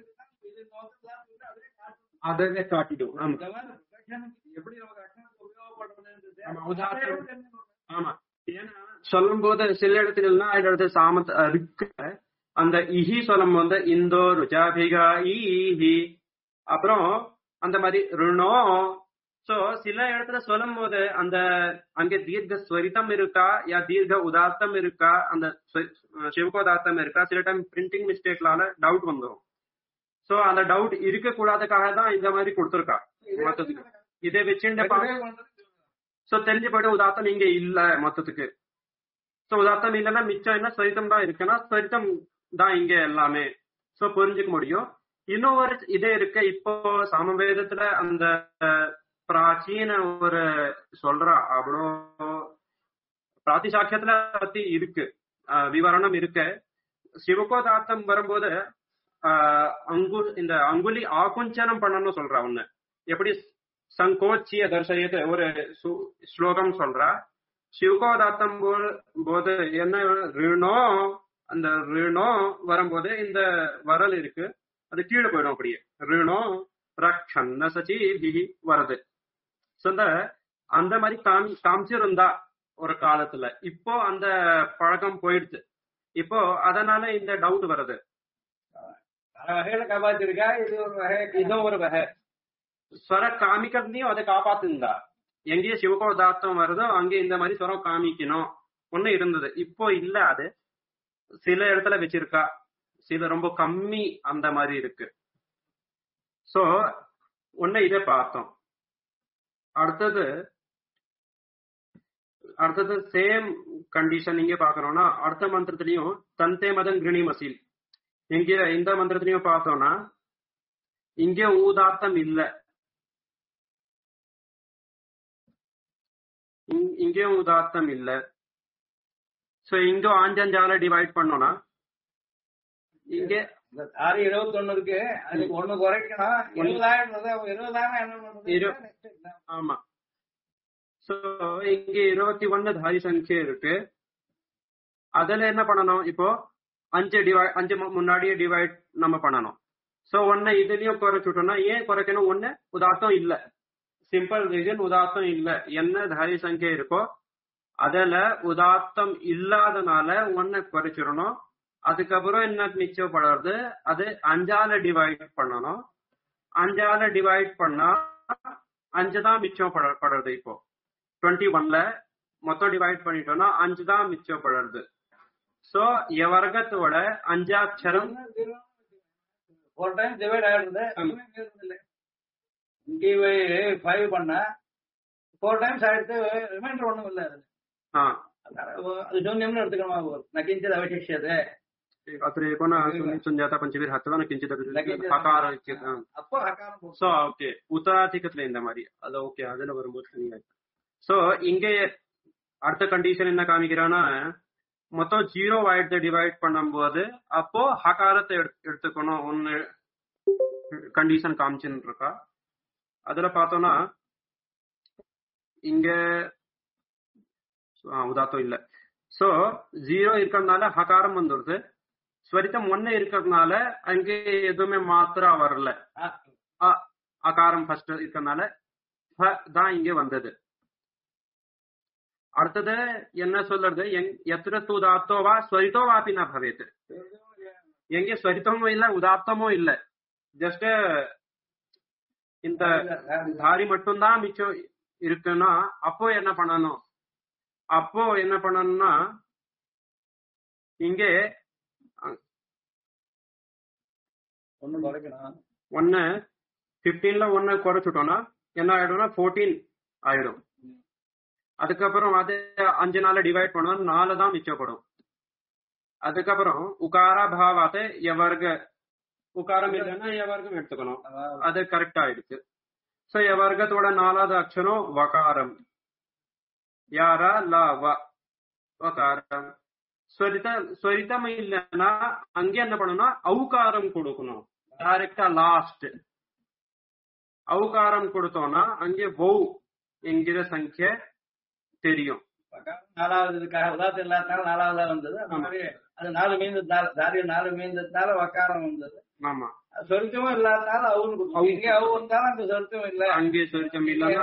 அதே காட்டிடும். எப்படி நமக்கு அக்ஷரத்துக்கு உபயோகப்படுறது. ஆமா, ஏன்னா சொல்லும் போது சில இடத்துல இடத்துல சாமத் இருக்கு, அந்த இஹி சொல்லும் போது இந்தோ ருச்சாபிகா ஈஹி, அப்புறம் அந்த மாதிரி ருணோ. சோ சில இடத்துல சொல்லும் போது அந்த அங்க தீர்க்க ஸ்வரிதம் இருக்கா யா தீர்க்க உதாத்தம் இருக்கா, அந்த சிவகோதாத்தம் இருக்கா, சில டைம் பிரிண்டிங் மிஸ்டேக்லால டவுட் வந்துடும். சோ அந்த டவுட் இருக்க கூடாதுக்காக தான் இந்த மாதிரி கொடுத்துருக்கா மொத்தத்துக்கு. இதை வச்சுட்டு சோ தெரிஞ்சு போயிட்டு உதாத்தம் இங்க இல்ல மொத்தத்துக்கு. சோ உதாத்தம் இல்லைன்னா மிச்சம் என்ன ஸ்வரிதம் தான் இருக்குன்னா ஸ்வரிதம் தான் இங்க எல்லாமே. சோ புரிஞ்சுக்க முடியும். இன்னொரு இதே இருக்க, இப்போ சமவேதத்துல அந்த பிராச்சீன ஒரு சொல்றா, அவ்வளோ பிராதிசாட்சியத்துல பத்தி இருக்கு, விவரணம் இருக்கு. சிவகோதாத்தம் வரும்போது இந்த அங்குலி ஆகுஞ்சனம் பண்ணணும்னு சொல்றா. ஒண்ணு எப்படி சங்கோச்சிய தர்சயத்து ஒரு ஸ்லோகம் சொல்றா. சிவகோதாத்தம் போது என்ன ரிணோ, அந்த ரிணோ வரும்போது இந்த வரல் இருக்கு, அது கீழே போயிடும் அப்படியே. ரிணோ ரக்ஷன்ன சச்சிபிஹி வருது. அந்த மாதிரி காமிச்சிருந்தா ஒரு காலத்துல, இப்போ அந்த பழக்கம் போயிடுச்சு. இப்போ அதனால இந்த டவுட் வருது. வகையில காப்பாத்திருக்கா, இது ஒரு வகை, இதுவும் ஒரு வகை. ஸ்வர காமிக்கிறதையும் அதை காப்பாத்துந்தா. எங்கேயே சிவகோதாத்தம் வருதோ அங்கே இந்த மாதிரி ஸ்வரம் காமிக்கணும் ஒண்ணு இருந்தது. இப்போ இல்ல, அது சில இடத்துல வச்சிருக்கா, சில ரொம்ப கம்மி அந்த மாதிரி இருக்கு. சோ ஒண்ணு இதை பார்த்தோம். அடுத்தது சேம் கண்டிஷன் இங்க பாக்கணும்னா அடுத்த மந்திரத்திலையும் தந்தே மதம் கிருணி மசீல், இங்க இந்த மந்திரத்திலையும் பார்த்தோம்னா இங்க ஊதாத்தம் இல்ல, இங்கேயும் உதாத்தம் இல்ல. சோ இங்க 5 டிவைட் பண்ணோம்னா இங்க 21 இருக்கு, அதுக்கு 1 குறைக்கணும், 20,000 என்ன பண்றது. ஆமா, சோ இங்க 21 தாரி சங்கியா இருக்கு. அதுல என்ன பண்ணணும், இப்போ 5 முன்னாடியே டிவைட் நம்ம பண்ணணும். சோ 1 இதுலயும் குறைச்சுட்டோம்னா, ஏன் குறைக்கணும், 1 உதாத்தம் இல்ல, சிம்பிள் ரீசன் உதாத்தம் இல்ல. என்ன தாரி சங்கியா இருக்கோ அதுல உதாத்தம் இல்லாதனால ஒன்ன குறைச்சிடணும். அதுக்கப்புறம் என்ன மிச்சப்படுறது, அது 5ஆல டிவைட் பண்ணணும். 5ஆல டிவைட் பண்ணா 5 தான் மிச்சப்படுறது. இப்போ 21ல மொத்தம் டிவைட் பண்ணிட்டோம்னா 5 தான் மிச்சப்படுறது. சோ வர்க்கத்தோட 5ஆட்சரம் 4 டைம்ஸ் டிவைட் ஆயிடுது. இங்கே 5 பண்ணா 4 டைம்ஸ் ஆயிடுத்து, ரிமைண்டர் ஒண்ணும் இல்ல. அது சூன்யம்னு எடுத்துக்கணுமா? நகிஞ்சது அவசிஷியது अत्र एकोन सुञ्जाता पंचवीर हत्वा किंचित हकार அப்போ ஹகாரம். சோ ஓகே உத்தராதிகத்துல இந்த மாதிரி அது ஓகே அதுல வரும்போது சரியா. சோ இங்க அடுத்த கண்டிஷன் என்ன காமிக்கிறான்னா, மொத்தம் 0 ஆயிடுத்து டிவைட் பண்ணும்போது அப்போ ஹகாரத்தை எடுத்துக்கணும் ஒன்னு கண்டிஷன் காமிச்சுன்னு இருக்கா. அதுல பார்த்தோம்னா இங்க உதாத்தம் இல்ல. சோ 0 இருக்கிறதுனால ஹகாரம் வந்துடுது. ஸ்வரித்தம் 1 இருக்கிறதுனால அங்கே எதுவுமே மாத்திரா வரல. அகாரம் ஃபர்ஸ்ட் இருக்கிறதுனால தான் இங்க வந்தது. அடுத்தது என்ன சொல்றது, எத்திர உதாத்தோவா ஸ்வரித்தோவாப்பி ந பவேத். எங்க ஸ்வரித்தமும் இல்ல உதாத்தமும் இல்ல, ஜஸ்ட் இந்த தாரி மட்டும்தான் மிச்சம் இருக்குன்னா அப்போ என்ன பண்ணணும், இங்க ஒன்னு 15ல 1 குறைச்சுட்டோம்னா என்ன ஆயிடும்னா 14 ஆயிடும். அதுக்கப்புறம் அது 5 நாள் டிவைட் பண்ணோம் 4 தான் மிச்சப்படும். அதுக்கப்புறம் உகாரா பாவாத்த எவர்க உகாரம் இல்லைன்னா எவர்க்கம் எடுத்துக்கணும், அது கரெக்ட் ஆயிடுச்சு. சோ எவர்க்கத்தோட 4வது அக்ஷரம் வகாரம், யாரா லா வகாரம். ஸ்வரிதம் இல்லைன்னா அங்க என்ன பண்ணணும்னா அவுகாரம் கொடுக்கணும். டைரக்டா லாஸ்ட் அவுகாரம் கொடுத்தோம்னா அங்கே வௌ என்கிற சங்கிய தெரியும். 4வது உதாத்தம் இல்லாதனால 4வதா வந்தது. அது 4 மீந்ததுனால தாரிய 4 மீந்ததுனால வக்காரம் வந்தது. ஆமா, சொரித்தமும் இல்லாதனால அவங்க இங்கே அவு வந்தாலும் அந்த சொரித்தம் இல்ல, அங்கே சொரித்தம் இல்ல.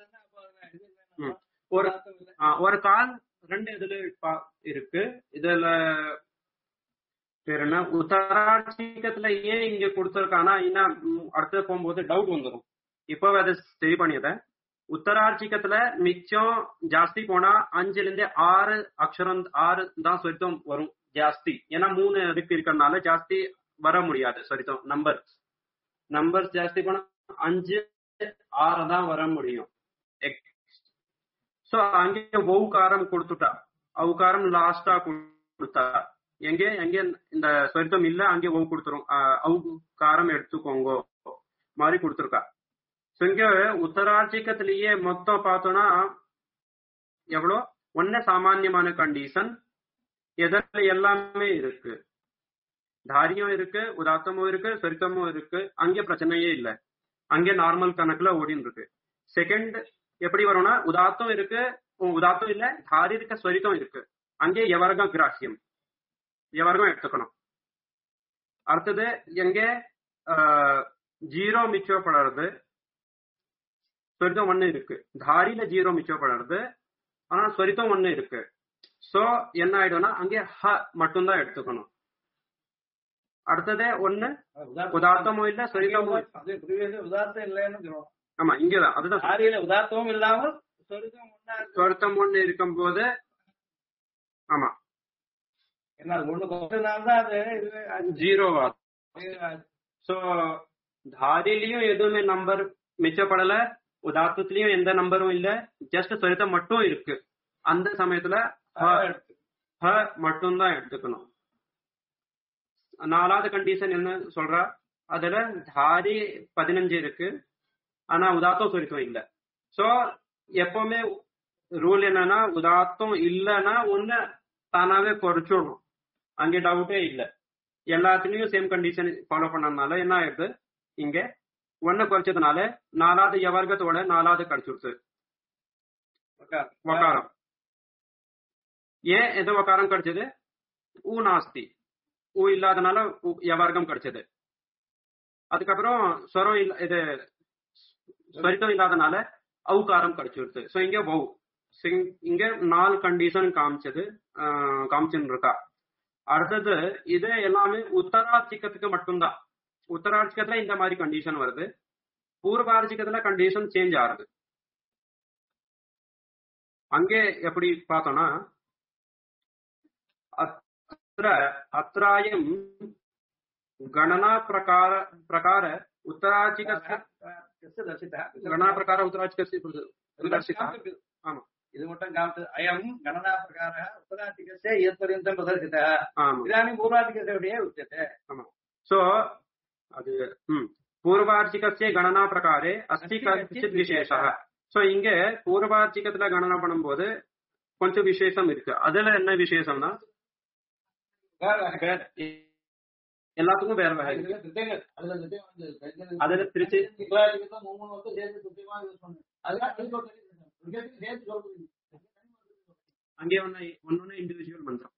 ஒரு கால் 2 இதுல இருக்கு. இதுல பேர் என்ன உத்தராட்சிகத்துல ஏன் இங்க கொடுத்திருக்கானா இன்னும் அடுத்து போகும்போது டவுட் வந்துடும். இப்போ அதை சரி பண்ணியத. உத்தராட்சிகத்துல மிச்சம் ஜாஸ்தி போனா 5ல இருந்து 6 அக்ஷரம் 6 தான் சொரித்தம் வரும் ஜாஸ்தி. ஏன்னா 3 அதுக்கு இருக்கிறதுனால ஜாஸ்தி வர முடியாது. சொரித்தம் நம்பர் ஜாஸ்தி போனா 5 6 தான் வர முடியும். சோ அங்கே ஒவுகாரம் கொடுத்துட்டா, அவுகாரம் லாஸ்டா கொடுத்தா, எங்க இந்த சொரித்தம் இல்ல அங்கே ஒவு கொடுத்துரும், அவுகாரம் எடுத்துக்கோங்க மாதிரி கொடுத்துருக்கா. சோ இங்க உத்தராட்சிகத்திலேயே மொத்தம் பார்த்தோம்னா எவ்வளோ 1 சாமான்யமான கண்டிஷன், எதில் எல்லாமே இருக்கு, தாரியம் இருக்கு, உதாத்தமும் இருக்கு, சொரித்தமும் இருக்கு. அங்கே பிரச்சனையே இல்லை, அங்கே நார்மல் கணக்குல ஓடின்னு இருக்கு. செகண்ட் எப்படி வரும்னா உதாத்தம் இருக்கு, உதாத்தம் இல்ல, தாரி இருக்க, ஸ்வரித்தம் இருக்கு, அங்கே எவர்க்கம் கிராஹ்யம், எவர்க்கம் எடுத்துக்கணும். அடுத்தது எங்கே 0 மிச்சப்படுறது, ஸ்வரித்தம் 1 இருக்கு, தாரியில 0 மிச்சப்படுறது, ஆனா ஸ்வரித்தம் 1 இருக்கு. சோ என்ன ஆயிடும்னா அங்கே ஹ மட்டும்தான் எடுத்துக்கணும். அடுத்தது 1 உதாத்தமும் இல்ல, சொரித்தமும் உதாத்தம் இல்லைன்னு. ஆமா, இங்கதான் அதுதான் உதாத்தமும் இல்லாமல் சொரித்தம் 1 இருக்கும் போது, ஆமா என்ன 1 கொஞ்சம்தான் அது 0 சோ தாரிலையும் எதுவுமே நம்பர் மிச்சப்படல, உதாத்தத்திலயும் எந்த நம்பரும் இல்ல, ஜஸ்ட் சொரித்தம் மட்டும் இருக்கு. அந்த சமயத்துல ஹ மட்டும்தான் எடுத்துக்கணும். 4வது கண்டிஷன் என்ன சொல்றா, அதுல தாரி 15 இருக்கு, ஆனா உதாத்தம் சொரித்தம் இல்ல. சோ எப்பவுமே ரூல் என்னன்னா உதாத்தம் இல்லைன்னா 1 தானாவே குறைச்சிடணும், அங்கே டவுட்டே இல்லை. எல்லாத்துலயும் சேம் கண்டிஷன் ஃபாலோ பண்ணதுனால என்ன ஆயிடுது, இங்க 1 குறைச்சதுனால 4வது எவர்க்கத்தோட 4வது கிடைச்சிருச்சு வகாரம். ஏன் எது வகாரம் கிடைச்சது, ஊ நாஸ்தி, ஊ இல்லாதனால எவர்க்கம் கிடைச்சது. அதுக்கப்புறம் ஸ்வரம் இல்ல, இது ஸ்வரித்தம் இல்லாதனால அவுகாரம் கிடைச்சிருச்சு. சோ இங்க வௌ இங்க 4 கண்டிஷன் காமிச்சுன்னு இருக்கா. அடுத்தது இது எல்லாமே உத்தரார்த்திகத்துக்கு மட்டும்தான். உத்தரார்த்திகத்துல இந்த மாதிரி கண்டிஷன் வருது, பூர்வார்த்திகத்துல கண்டிஷன் சேஞ்ச் ஆகுது. அங்கே எப்படி பார்த்தோம்னா அத்ராயம் गणना प्रकार उत्तरार्चिकस्य गणना प्रकार उत्तरार्चिकस्य प्रदर्शिता. आमा இது மட்டும் காமித்து அயம் கணனா பிரகார உத்தரார்த்திகஸ்ய யத்பர்யந்தம் பிரதர்சிதः இதானி பூர்வார்த்திகஸ்ய உच्यते. ஆமா. சோ அது பூர்வார்த்திகஸ்ய गणना प्रकारे अस्ति कश्चित् विशेषः. சோ இங்க பூர்வார்த்திகத்துல கணனா பண்ணும்போது கொஞ்சம் விசேஷம் இருக்கு. அதுல என்ன விசேஷம்னா எல்லாத்துக்கும் வேற வேற அதுல திருச்சி அங்கே ஒன்னு இண்டிவிஜுவல் மந்திரம்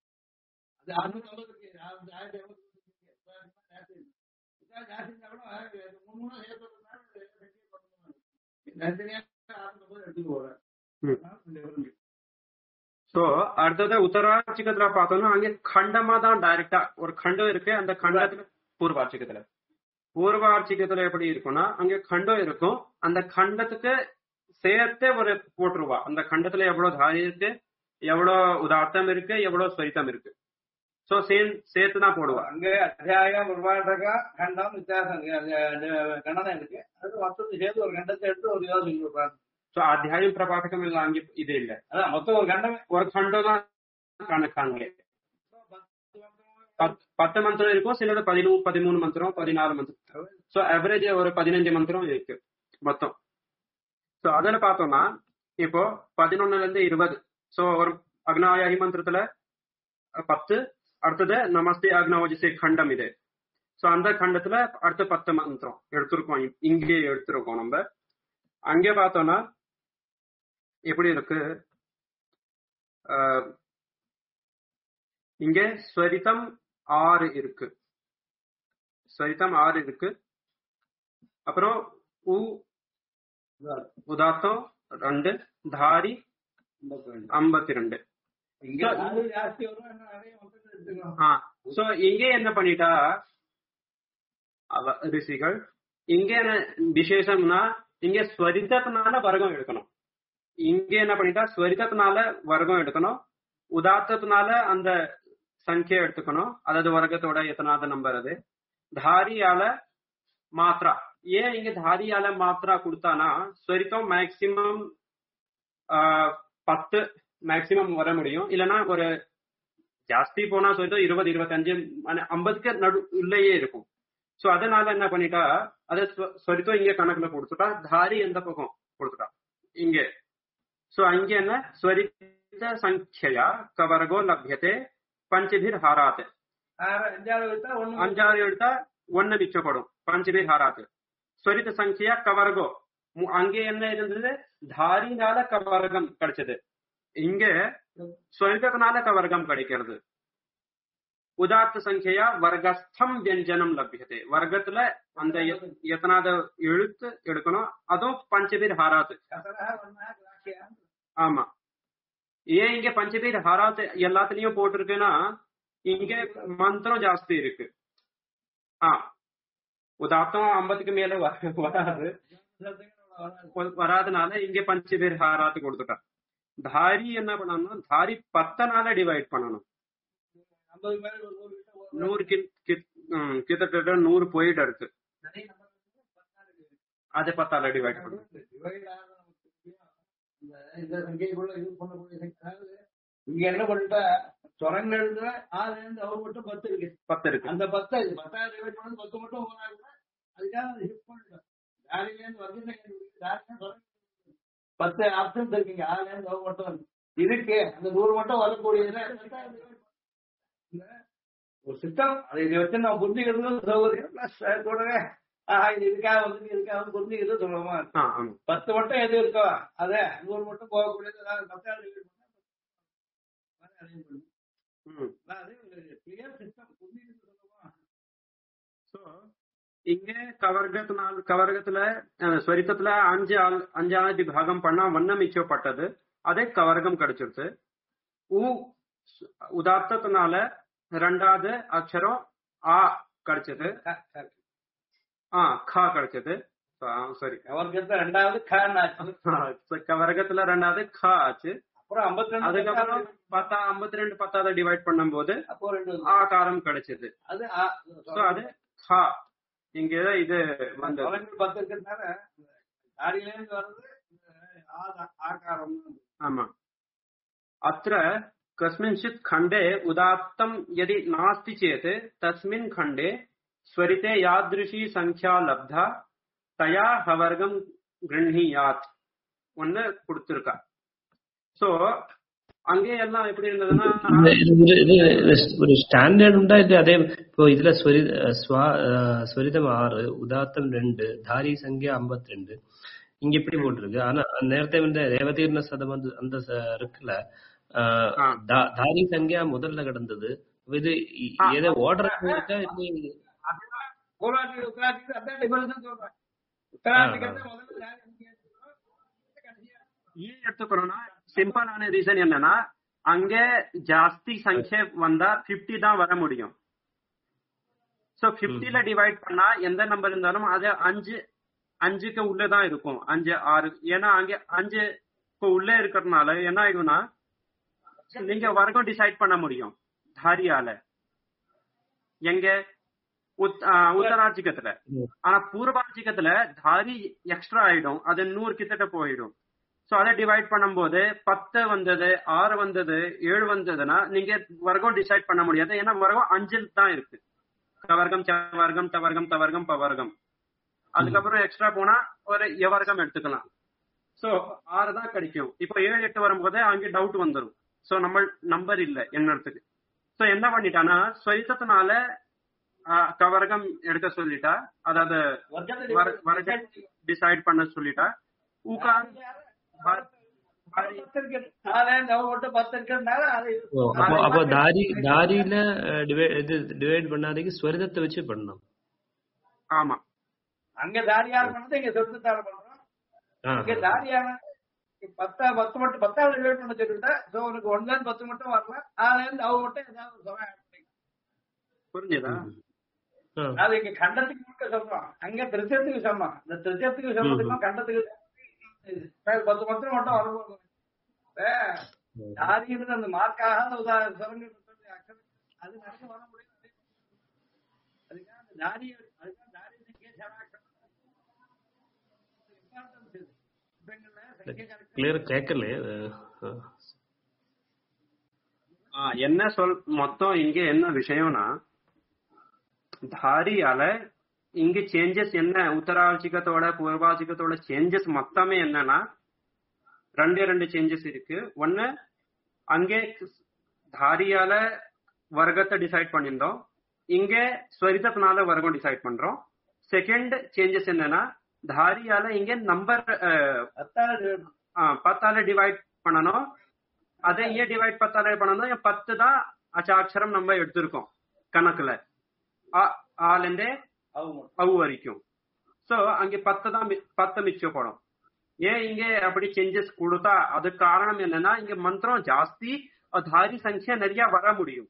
சோ அடுத்தது உத்தரார்ச்சிகத்துல பார்த்தோம்னா அங்கே கண்டமா தான் டைரக்டா ஒரு கண்டம் இருக்கு. அந்த கண்டத்துல பூர்வார்ச்சிகத்துல எப்படி இருக்கும்னா அங்க கண்டம் இருக்கும், அந்த கண்டத்துக்கு சேர்த்தே ஒரு போட்டுருவா. அந்த கண்டத்துல எவ்வளவு தாரி இருக்கு, எவ்வளவு உதார்த்தம் இருக்கு, எவ்வளவு ஸ்வரித்தம் இருக்கு, சோ சேர்த்து தான் போடுவா. அங்க அத்தியாயம் உருவாட்டக கண்டம் வித்தியாசம் கணனம் இருக்கு. அது மொத்தத்தை சேர்த்து ஒரு கண்டத்தை எடுத்து ஒரு யோசனை கொடுப்பாங்க. சோ அத்தியாயம் பிரபாடகம் இல்ல அங்கே இது இல்ல, அதான் மொத்தம் ஒரு கண்டம் தான் கணக்காங்களே. 10 மந்திரம் இருக்கும், சிலது 13 மந்திரம் 14 மந்திரம். சோ அவரேஜ் ஒரு 15 மந்திரம் இருக்கு மொத்தம். சோ அதுல பார்த்தோம்னா இப்போ 11ல இருந்து 20. சோ ஒரு அக்னாயாகி மந்திரத்துல 10, அடுத்தது நமஸ்தே அக்னோஜிசே கண்டம் இது. சோ அந்த கண்டத்துல அடுத்த 10 மந்திரம் எடுத்திருக்கோம், இங்கே எடுத்திருக்கோம் நம்ம. அங்கே பார்த்தோம்னா எப்படி இருக்கு, இங்க ஸ்வரிதம் 6 இருக்கு, ஸ்வரிதம் 6 இருக்கு. அப்புறம் உதாத்தம் 2, தாரி 52. சோ இங்க என்ன பண்ணிட்டா ரிஷிகள், இங்க என்ன விசேஷம்னா இங்க ஸ்வரிதத்தினால வர்க்கம் எடுக்கணும். இங்க என்ன பண்ணிட்டா ஸ்வரிதத்தினால வர்க்கம் எடுக்கணும், உதாத்தத்தினால அந்த சங்கியா எடுத்துக்கணும், அதாவது வர்க்கத்தோட எத்தனாவது நம்பர் அது. தாரியால மாத்ரா, ஏன் இங்க தாரியால மாத்ரா கொடுத்தானா ஸ்வரித்தம் மேக்சிமம் 10 மேக்சிமம் வர முடியும், இல்லைன்னா ஒரு ஜாஸ்தி போனா ஸ்வரித்தம் 20, 25, 50க்கு உள்ளேயே இருக்கும். சோ அதனால என்ன பண்ணிட்டா அது ஸ்வரித்தம் இங்க கணக்குல கொடுத்துட்டா, தாரி எந்த பக்கம் கொடுத்துட்டா இங்க. சோ அங்க என்ன ஸ்வரித்த சங்கியா கவர்கோ லப்யதே பஞ்சபிர் ஹாராத். 5 எடுத்தா 1 மிச்சப்படும், பஞ்சபிர் ஹாராத். ஸ்வரித்த சங்கியா கவர்கோ, அங்கே என்ன இருந்தது தாரினால கவர்க்கம் கிடைச்சது, இங்க ஸ்வரித்தனால கவர்க்கம் கிடைக்கிறது. உதாத்த சங்கியா வர்க்கஸ்தம் வியஞ்சனம் லபியதே, வர்க்கத்துல அந்த எத்தனாவது எழுத்து எடுக்கணும், அதுவும் பஞ்சபீர் ஹாராத்து. ஆமா, ஏன் இங்க பஞ்சபீர் ஹாராத்து எல்லாத்துலயும் போட்டிருக்குன்னா இங்க மந்திரம் ஜாஸ்தி இருக்கு. உதாத்தம் 50க்கு மேல வராதனால இங்க பஞ்சபீர் ஹாராத்து கொடுத்துட்டா. தாரி என்ன பண்ணணும்னா தாரி 10 டிவைட் பண்ணணும். 100 கிட்டத்தட்ட 100 போயிட்டு இருக்கு, அது 10 டிவைட் பண்ணணும். இங்க என்ன பண்ணிட்டா சொரங்கள்ல 6 இருந்து அவர் மட்டும் 10 இருக்கு, 10 இருக்கு. அந்த 10 டிவைட் பண்ணது 10 மட்டும் அதுக்காக வர்க்கம் 10 ஆப்ஷன்ஸ் இருக்குங்க. 6 இருந்து அவர் மட்டும் இருக்கு, அந்த 100 மட்டும் வரக்கூடியது ஒரு சிஸ்டம். அதை இதை வச்சு நான் புரிஞ்சுக்கிறது சௌகரியம். பிளஸ் கூடவே இது இதுக்காக வந்து இதுக்காக வந்து புரிஞ்சுக்கிறது சொல்லுவோமா. 10 மட்டும் எது இருக்கோ அதை 100 மட்டும் போகக்கூடியது. இங்க கவர்க்கத்துல ஸ்வரித்தத்துல 5 விபாகம் பண்ணா 1 மிச்சப்பட்டது. அதே கவர்க்கம் கிடைச்சிருச்சு. உதாத்தத்தினால ரெண்டாவது அக்ஷரம் ஆ கிடைச்சது, கா கிடைச்சது. சரி, ரெண்டாவது கவர்க்கத்துல ரெண்டாவது கா ஆச்சு. அப்புறம் 52 அதுக்கப்புறம் 52 10 டிவைட் பண்ணும்போது ஆகாரம் கிடைச்சது. அது கா. இங்க இது வந்து 10 இருக்கிறதுனால தாடியிலேருந்து வர்றது ஆகாரம். ஆமா. अत्र कस्मिंश्चित् खंडे उदात्तं यदि नास्ति चेत् तस्मिन् खंडे स्वरिते यादृशी संख्या लब्धा तया हवर्गं गृह्णीयात् ஒன்னு கொடுத்திருக்கா. சோ அங்கே எல்லாம் எப்படி இருந்ததுன்னா ஒரு ஸ்டாண்டர்ட் உண்டா இது? அதே இப்போ இதுல ஸ்வரிதம் 6, உதாத்தம் 2, தாரி சங்கியா 52 இங்க எப்படி போட்டிருக்கு. ஆனா நேரத்தை வந்து ரேவதீர்ண சதம் வந்து அந்த இருக்குல்ல, தாரி சங்கியா முதல்ல கிடந்தது. இது ஏதோ ஓர்டர் இருக்கா? ஏன் எடுத்துக்கணும்னா சிம்பிளான ரீசன் என்னன்னா அங்க ஜாஸ்தி சங்கியா வந்தா 50 தான் வர முடியும். சோ 50ல டிவைட் பண்ணா எந்த நம்பர் இருந்தாலும் அது 5க்கு உள்ளதான் இருக்கும். 5 6. ஏன்னா அங்க 5 இப்போ உள்ளே இருக்கிறதுனால என்ன ஆகும்னா நீங்க வர்க்கம் டிசைட் பண்ண முடியும் தாரியால எங்க உத்தராட்சிகத்துல. ஆனா பூர்வாட்சிகத்துல தாரி எக்ஸ்ட்ரா ஆயிடும், அது 100 கிட்ட போயிடும். சோ அதை டிவைட் பண்ணும்போது 10 வந்தது, 6 வந்தது, 7 வந்ததுன்னா நீங்க வர்க்கம் டிசைட் பண்ண முடியாது. ஏன்னா வர்க்கம் 5 தான் இருக்கு. கவர்க்கம் சவர்க்கம் தவர்க்கம் தவர்க்கம் பவர்க்கம். அதுக்கப்புறம் எக்ஸ்ட்ரா போனா ஒரு எவர்க்கம் எடுத்துக்கலாம். சோ 6 தான் கிடைக்கும். இப்போ 7 8 வரும்போது அங்கே டவுட் வந்துடும். சோ நம்ம நம்பர் இல்ல என்னத்துக்கு. சோ என்ன பண்ணிட்டானா ஸ்வரித்தத்தினால கவர்க்கம் எடுக்க சொல்லிட்டா, அதாவது வர்க்கம் டிசைட் பண்ண சொல்லிட்டா. அப்போ தாரியில டிவைட் பண்ணாதீங்க, ஸ்வரிதத்தை வச்சு பண்ணணும். ஆமா, அங்க தாரியார் பண்ணது இங்க சொருத்தத்தால பண்றோம். இங்க தாரியான 10 மட்டும் 10வது டிவைட் பண்ண சொல்லிட்டா சோ உனக்கு 1 10 மட்டும் வரலாம். அதுல இருந்து அவ மட்டும் ஏதாவது சொல்ல புரிஞ்சுதா? அது இங்க கண்டத்துக்கு மட்டும் சொல்றோம், அங்க திருச்சத்துக்கு சொன்னோம். இந்த திருச்சத்துக்கு சொன்னதுக்கும் கண்டத்துக்கு 10 மட்டும் வரணும். தாரியிலிருந்து அந்த மார்க்காக சுரங்க அது நடந்து வர முடியும். அதுக்காக அந்த தாரிய என்ன மொத்தம் இங்க என்ன விஷயம்னா தாரியால இங்க சேஞ்சஸ் என்ன, உத்தராட்சிகத்தோட பூர்வாட்சிகத்தோட சேஞ்சஸ் மொத்தமே என்னன்னா 2 சேஞ்சஸ் இருக்கு. ஒன்னு அங்கே தாரியால வர்க்கத்தை டிசைட் பண்ணிருந்தோம், இங்க ஸ்வரிதத்தினால வர்க்கம் டிசைட் பண்றோம். செகண்ட் சேஞ்சஸ் என்னன்னா தாரியால இங்க நம்பர் 10ஆல டிவைட் பண்ணணும். அதை ஏன் டிவைட் 10ஆல பண்ணணும்? 10 தான் அச்சாட்சரம் நம்ம எடுத்திருக்கோம் கணக்குல, ஆலேந்தே அவு வரைக்கும். சோ அங்க 10 தான் 10 மிச்சப்படும். ஏன் இங்க அப்படி சேஞ்சஸ் கொடுத்தா அது காரணம் என்னன்னா இங்க மந்திரம் ஜாஸ்தி தாரி சங்கியா நிறைய வர முடியும்.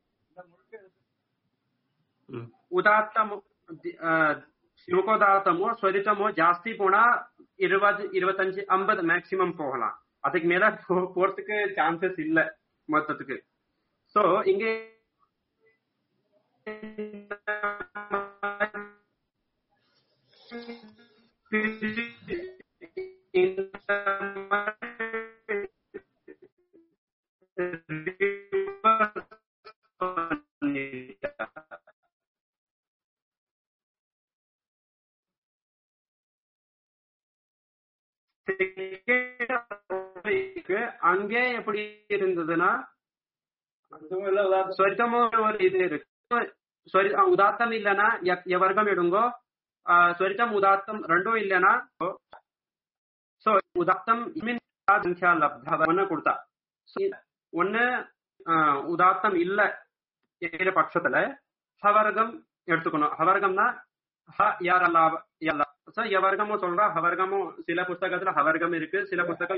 உதாத்தம் ஸ்லோகோதாத்தமோ ஸ்வரிதமோ ஜாஸ்தி போனா 20 25 50 மேக்சிமம் போகலாம். அதுக்கு மேல போறதுக்கு சான்சஸ் இல்ல மொத்தத்துக்கு. சோ இங்க அங்கே எப்படி இருந்ததுன்னா ஸ்வரிதமும் ஒரு இது இருக்கு. உதாத்தம் இல்லைன்னா வர்க்கம் எடுங்கோ, ஸ்வரிதம் உதாத்தம் ரெண்டும் இல்லைன்னா உதாத்தம் சங்கியா லப்தா கொடுத்தா. ஒன்னு உதாத்தம் இல்ல பட்சத்துல ஹவர்க்கம் எடுத்துக்கணும். ஹவர்க்கம்னா யவர்கமும் சொல்றா, ஹவர்கமும் சில புஸ்தகத்துல ஹவர்கம் இருக்கு, சில புஸ்தகம்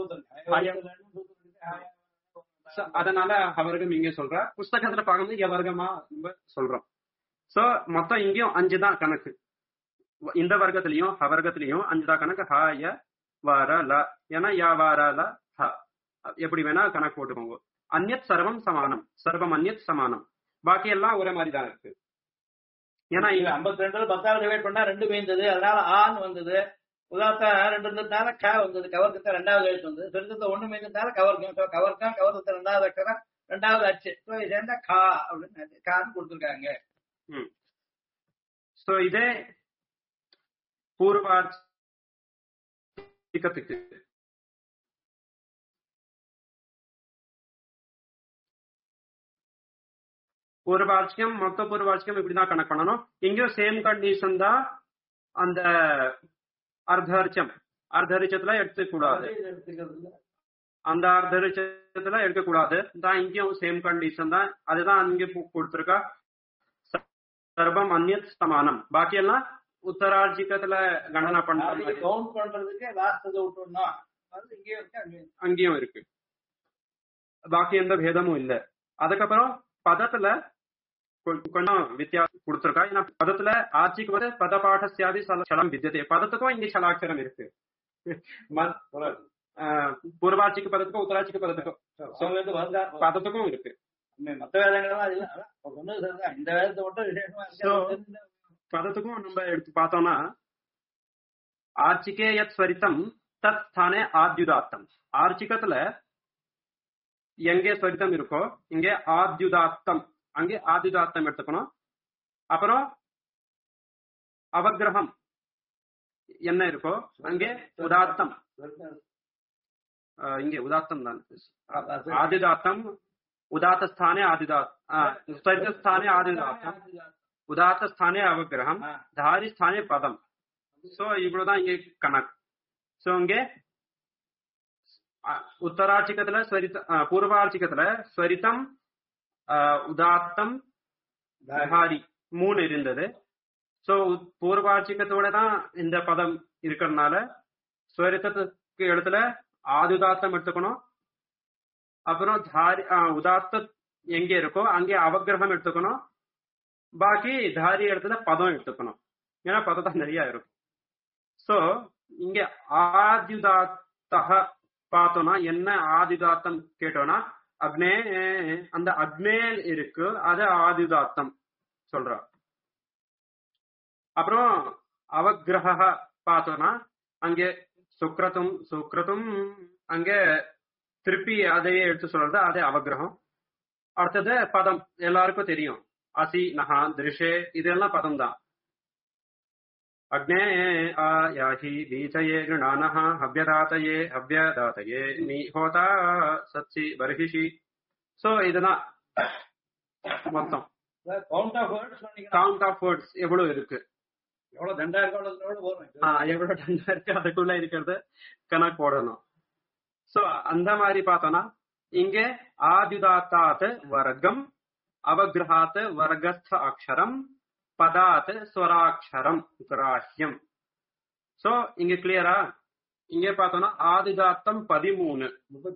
அதனால ஹவர்கம் இங்க சொல்றா, புஸ்தகத்துல பார்க்கும்போது யவர்கமா சொல்றோம். சோ மொத்தம் இங்கேயும் 5 தான் கணக்கு. இந்த வர்க்கத்திலையும் ஹவர்கத்திலையும் 5 தான் கணக்கு. ஹ ய வர ல, ஏன்னா ய வர ல ஹ எப்படி வேணா கணக்கு போட்டுக்கோங்க. அந்யத் சர்வம் சமானம், சர்வம் அந்யத் சமானம், பாக்கி எல்லாம் ஒரே மாதிரி தான் இருக்கு. ஏன்னா இங்க 52 10 டிவைட் பண்ணா 2 மீந்தது, அதனால ஆன் வந்தது. உதாரண 2 இருந்ததுனால க வந்தது, கவர்க்கத்தை 2வது எழுத்து வந்தது. சொருக்கத்தை 1 மீந்ததுனால கவர்க்கம், கவர்க்கம் கவர்க்கத்தை 2வது அக்ஷரம் 2வது அச்சு, இது சேர்ந்தா கா அப்படின்னு கான்னு கொடுத்துருக்காங்க. சோ இதே பூர்வார்த்திகத்துக்கு பூர்வார்த்திகம், மொத்த பூர்வார்த்திகம் இப்படிதான் கணக்கு பண்ணணும். இங்கேயும் சேம் கண்டிஷன் தான். அந்த அர்த்தரிச்சத்துல எடுத்துக்கூடாது, அந்த அர்த்தரிச்சத்துல எடுக்கக்கூடாது தான். இங்கேயும் சேம் கண்டிஷன் தான், அதுதான் இங்க கொடுத்திருக்கா. சர்வம் அந்யத் சமானம், பாக்கி எல்லாம் உத்தரார்ஜிகத்துல கணனா பண்றது, கவுண்ட் பண்றதுக்கு லாஸ்ட் விட்டுறோம், அங்கேயும் இருக்கு. பாக்கி எந்த பேதமும் இல்ல. அதுக்கப்புறம் பதத்துல கொஞ்சம் வித்தியாசம் கொடுத்திருக்கா. ஏன்னா பதத்துல ஆட்சிக்கு வந்து பத பாடசியாதி சலம் வித்தியதே, பதத்துக்கும் இங்க சலாட்சரம் இருக்கு. பூர்வாட்சிக்கு பதத்துக்கும் உத்தராட்சிக்கு பதத்துக்கும் இருக்கு. மற்ற வேதங்கள்லாம் இந்த வேதத்தை மட்டும் பதத்துக்கும் நம்ம எடுத்து பார்த்தோம்னா, ஆர்ச்சிக்கே யத் ஸ்வரித்தம் தத் ஸ்தானே ஆத்யுதாத்தம். ஆர்ச்சிகத்துல எங்கே ஸ்வரித்தம் இருக்கோ இங்கே ஆத்யுதாத்தம், அங்கே ஆத்யுதாத்தம் எடுத்துக்கணும். அப்புறம் அவக்கிரகம் என்ன இருக்கோ அங்கே உதாத்தம், இங்கே உதாத்தம் தான். ஆதிதாத்தம் உதாத்த ஸ்தானே ஸ்வரித்தஸ்தானே ஆதிதாத்தம், உதாத்த ஸ்தானே அவக்கிரகம், தாரி ஸ்தானே பதம். சோ இவ்வளவுதான் இங்கே கணக்கு. சோ இங்கே உத்தராட்சிகத்துல பூர்வார்ச்சிகத்துல ஸ்வரித்தம் உதாத்தம் தாரி 3 இருந்தது. சோ பூர்வார்ச்சிகத்தோட தான் இந்த பதம் இருக்கிறதுனால ஸ்வரித்தத்துக்கு இடத்துல ஆதுதாத்தம் எடுத்துக்கணும். அப்புறம் தாரி உதாத்த எங்க இருக்கோ அங்கே அவக்கிரகம் எடுத்துக்கணும். பாக்கி தாரி இடத்துல பதம் எடுத்துக்கணும், ஏன்னா பதம் தான் நிறைய இருக்கும். சோ இங்க ஆத்யுதாத்தக பார்த்தோம்னா என்ன ஆதிதாத்தம் கேட்டோம்னா அக்னே, அந்த அக்னேல் இருக்கு, அது ஆதிதாத்தம் சொல்ற. அப்புறம் அவக்கிரக பார்த்தோம்னா அங்கே சுக்ரத்தும் அங்கே திருப்பி அதையே எடுத்து சொல்றது, அதே அவக்கிரகம். அடுத்தது பதம் எல்லாருக்கும் தெரியும், அசி நகா திருஷே, இதெல்லாம் பதம் தான். அக்னே ஆயாஹி பீஜயே கிருணானஹ ஹவ்யதாதயே ஹவ்யதாதயே மீஹோதா சத்சி பர்ஹிஷி. சோ இதுதான் மொத்தம் கவுண்ட் ஆஃப் வேர்ட்ஸ் எவ்வளவு இருக்கு, எவ்வளவு தண்டா இருக்கு எவ்வளவு தண்டா இருக்கு அதுக்குள்ள இருக்கிறது கணக்கு போடணும். சோ அந்த மாதிரி பார்த்தோம்னா இங்கே ஆதிதாத்தாத் வர்க்கம், அவகிரகாத் வர்க்கஸ்த அக்ஷரம், பதாத் ஸ்வராட்சரம் கிராஹ்யம். சோ இங்க கிளியரா? இங்க பார்த்தோம்னா ஆதிதாத்தம் 13,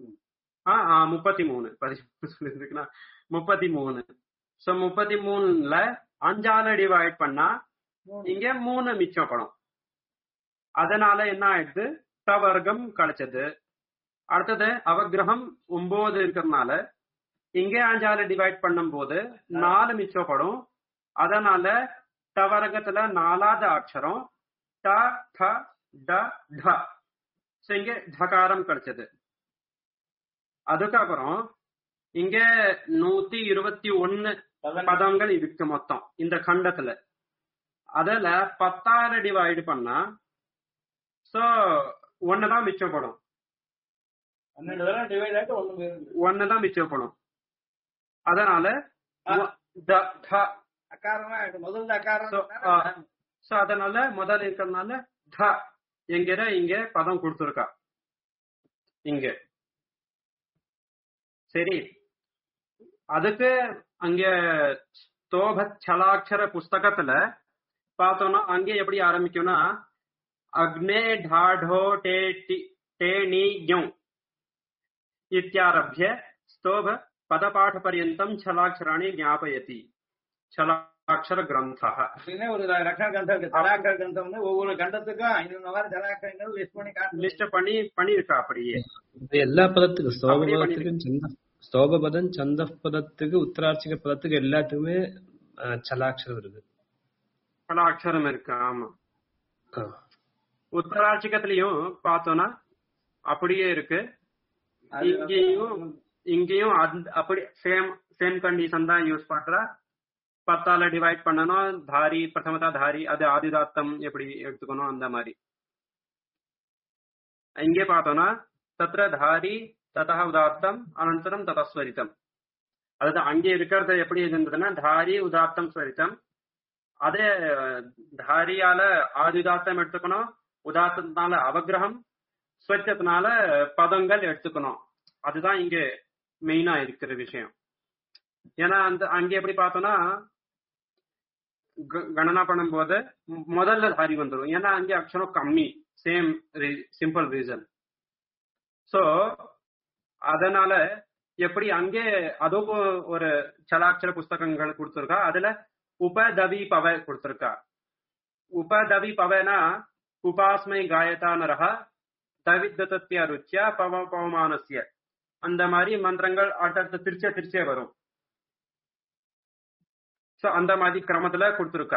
33. சோ 33ல 5ஆல டிவைட் பண்ணா இங்க 3 மிச்சம் படும். அதனால என்ன ஆயிடுது, வர்க்கம் கிடைச்சது. அடுத்தது அவகிரகம் 9 இருக்கிறதுனால இங்கே 5ஆல டிவைட் பண்ணும் போது 4 மிச்சப்படும். அதனால டவர்க்கத்துல 4வது அக்ஷரம் ட ட ட ட, இங்க டகாரம் கிடைச்சது. அதுக்கப்புறம் இங்க 121 பதங்கள் இருக்கு மொத்தம் இந்த கண்டத்துல. அதுல 10ஆல டிவைட் பண்ணா சோ 1 தான் மிச்சப்படும், 1 தான் மிச்சப்படும். அதனால அதனால முதல்ல இருக்கிறதுனால த என்கிற இங்க பதம் கொடுத்திருக்கா இங்க. சரி, அதுக்கு அங்க ஸ்தோப சலாட்சர புஸ்தகத்துல பார்த்தோம்னா அங்கே எப்படி ஆரம்பிக்கும்னா अग्ने ढाढो टेणीज्ञौ इत्यारभ्य स्तोभ पदपाठपर्यन्तं छलाक्षराणि ज्ञापयति छलाक्षर ग्रन्थः. ஒரு லட்சண கிரந்தம் இருக்கு. தலாக்கர் கிரந்தம்னு ஒவ்வொரு கண்டத்துக்கும் 500 தலாக்கங்கள் லிஸ்ட் பண்ணி இருக்கா. அப்படியே எல்லா பதத்துக்கும் ஸ்தோப பதத்துக்கும் ஸ்தோப பதம் சந்த பதத்துக்கு உத்தராட்சிக பதத்துக்கு எல்லாத்துக்குமே சலாட்சரம் இருக்கு. சலாட்சரம் இருக்கு. ஆமா, உத்தராட்சிகத்திலயும் பார்த்தோம்னா அப்படியே இருக்கு. இங்கேயும் அப்படி சேம் கண்டிஷன் தான் யூஸ் பண்ற. 10ஆல டிவைட் பண்ணணும். தாரி பிரதமதா தாரி, அது ஆதிதாத்தம் எப்படி எடுத்துக்கணும் அந்த மாதிரி. இங்கே பார்த்தோம்னா தத்ர தாரி ததா உதாத்தம் அனந்தரம் ததஸ்வரித்தம். அதாவது அங்கே இருக்கிறது எப்படி இருந்ததுன்னா தாரி உதாத்தம் ஸ்வரித்தம். அதே தாரியால ஆதிதாத்தம் எடுத்துக்கணும், உதாத்தத்தினால அவகிரகம், ஸ்வரித்தத்தினால பதங்கள் எடுத்துக்கணும். அதுதான் இங்க மெயினா இருக்கிற விஷயம். ஏன்னா அங்கே எப்படி பார்த்தோம்னா கணனா பண்ணும் போது முதல்ல தாரி வந்துடும். ஏன்னா அங்கே அக்ஷரம் கம்மி. Same simple reason. சோ அதனால எப்படி அங்கே அதுவும் ஒரு சலாட்சர புஸ்தகங்கள் கொடுத்திருக்கா. அதுல உபதவி பவ கொடுத்திருக்கா. உபதவி பவனா உபாஸ்மை காயதா நரஹா தவித்ய ருச்சியா பவமானசிய, அந்த மாதிரி மந்திரங்கள் அடுத்த திருச்சே வரும். சோ அந்த மாதிரி கிரமத்துல கொடுத்திருக்கா.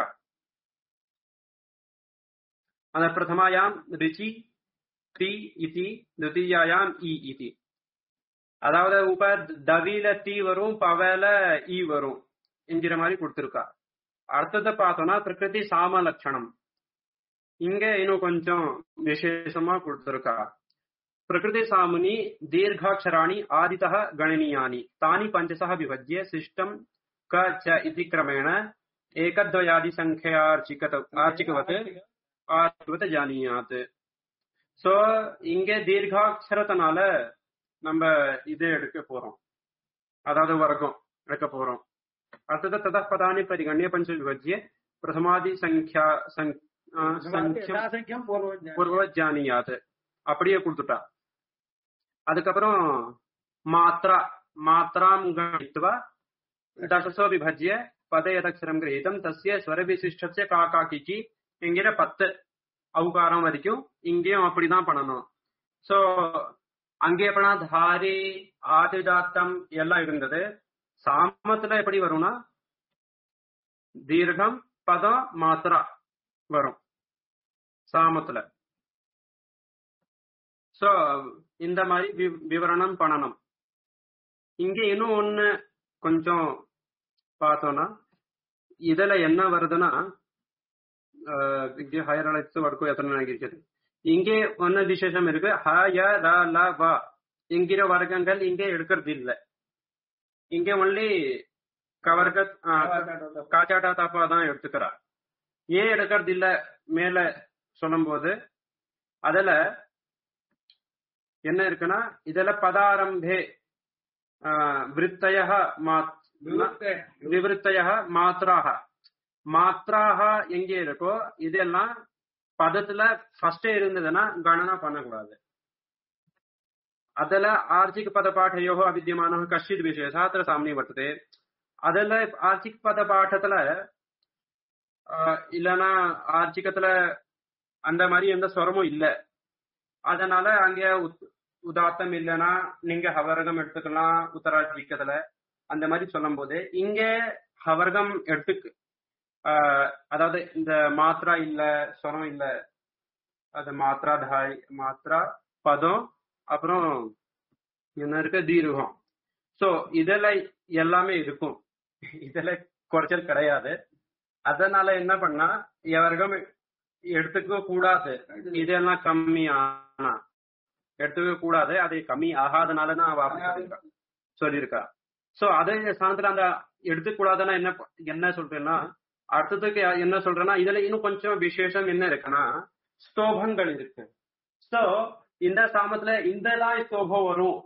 அந்த பிரதமாயாம் ரிச்சி தி இதி, துதியாயாம் இ இதி. அதாவது உப தவில தி வரும், பவல இ வரும் என்கிற மாதிரி கொடுத்திருக்கா. அடுத்தது பார்த்தோம்னா பிரகிருதி சாம லட்சணம். இங்க இன்னும் கொஞ்சம் விசேஷமா கொடுத்திருக்கா. பிரகிருதி சாமுனி தீர்காட்சராணி ஆதிதः கணனீயானி தானி பஞ்சசः விபஜ்ய சிஷ்டம் க ச இதி க்ரமேண ஏகத்வயாதி சங்ख्यार्चिकवत ஜானியாத். சோ இங்க தீர்காட்சரத்தினால நம்ம இது எடுக்க போறோம், அதாவது வர்க்கம் எடுக்க போறோம். அடுத்தது ததः பதானி பரிகண்ய பஞ்ச விபஜ்ய பிரதமாதி சங்ख्यம் பூர்வ ஜானியாத் அப்படியே கொடுத்துட்டா. அதுக்கப்புறம் மாத்ராம் கணித்வா தசசோ விபஜ்ய பதயதக்ஷரம் கிரஹீதம் தஸ்ய ஸ்வர விசிஷ்டஸ்ய காகாகிகி என்கிற 10 அவுகாரம் வரைக்கும் இங்கேயும் அப்படிதான் பண்ணணும். சோ அங்கே எப்படின்னா தாரி ஆதிதாத்தம் எல்லாம் இருந்தது. சாமத்துல எப்படி வரும்னா தீர்க்கம் பதம் மாத்ரா வரும் சாமத்துல. சோ இந்த மாதிரி விவரணம் பண்ணணும். இங்க இன்னும் ஒண்ணு கொஞ்சம் பார்த்தோம்னா இதுல என்ன வருதுன்னா இங்கே ஹயர் அழைத்து வடக்கு எத்தனை நினைக்கிறது. இங்கே ஒன்னு விசேஷம் இருக்கு. ஹ ய ர ல வ என்கிற வர்க்கங்கள் இங்கே எடுக்கிறது இல்லை. இங்கே ஒன்லி கவர்க காச்சாட்டா தாப்பா தான் எடுத்துக்கிறா. ஏன் எடுக்கிறது இல்ல மேல சொல்லும் போது அதுல என்ன இருக்குன்னா இதுல பதாரம்பே விவருத்தய மாத்ராக எங்கே இருக்கோ இதெல்லாம் பதத்துல ஃபர்ஸ்டே இருந்ததுன்னா கணனா பண்ணக்கூடாது. அதுல ஆர்ச்சிக் பத பாட்டையோ அவித்தியமான கஷ்டித் விசேஷா அത്ര சாமி வர்த்ததே. அதுல ஆர்ச்சிக் பத பாட்டத்துல இல்லைன்னா ஆர்ச்சிகத்துல அந்த மாதிரி எந்த ஸ்வரமும் இல்ல. அதனால அங்க உதாத்தம் இல்லைன்னா நீங்க ஹவர்கம் எடுத்துக்கலாம் உத்தராட்சிக்கத்துல அந்த மாதிரி சொல்லும் போது இங்க ஹவர்கம் எடுத்துக்கு அதாவது இந்த மாத்ரா இல்ல ஸ்வரம் இல்ல, அது மாத்ரா தாய் மாத்ரா பதம் அப்புறம் என்ன இருக்க தீர்க்கம். சோ இதுல எல்லாமே இருக்கும், இதுல குறைச்சல் கிடையாது. அதனால என்ன பண்ணா எவர்கம் எடுத்துக்க கூடாது. இதெல்லாம் கம்மி ஆனா எடுத்துக்க கூடாது. அது கம்மி ஆகாதனாலதான் அவ சொல்லியிருக்கா. சோ அதே ஸ்தானத்துல அந்த எடுத்துக்க கூடாதுன்னா என்ன சொல்றேன்னா அடுத்ததுக்கு என்ன சொல்றேன்னா இதுல இன்னும் கொஞ்சம் விசேஷம் என்ன இருக்குன்னா ஸ்தோபங்கள் இருக்கு. சோ இந்த சாமத்துல இந்ததான் ஸ்தோபம் வரும்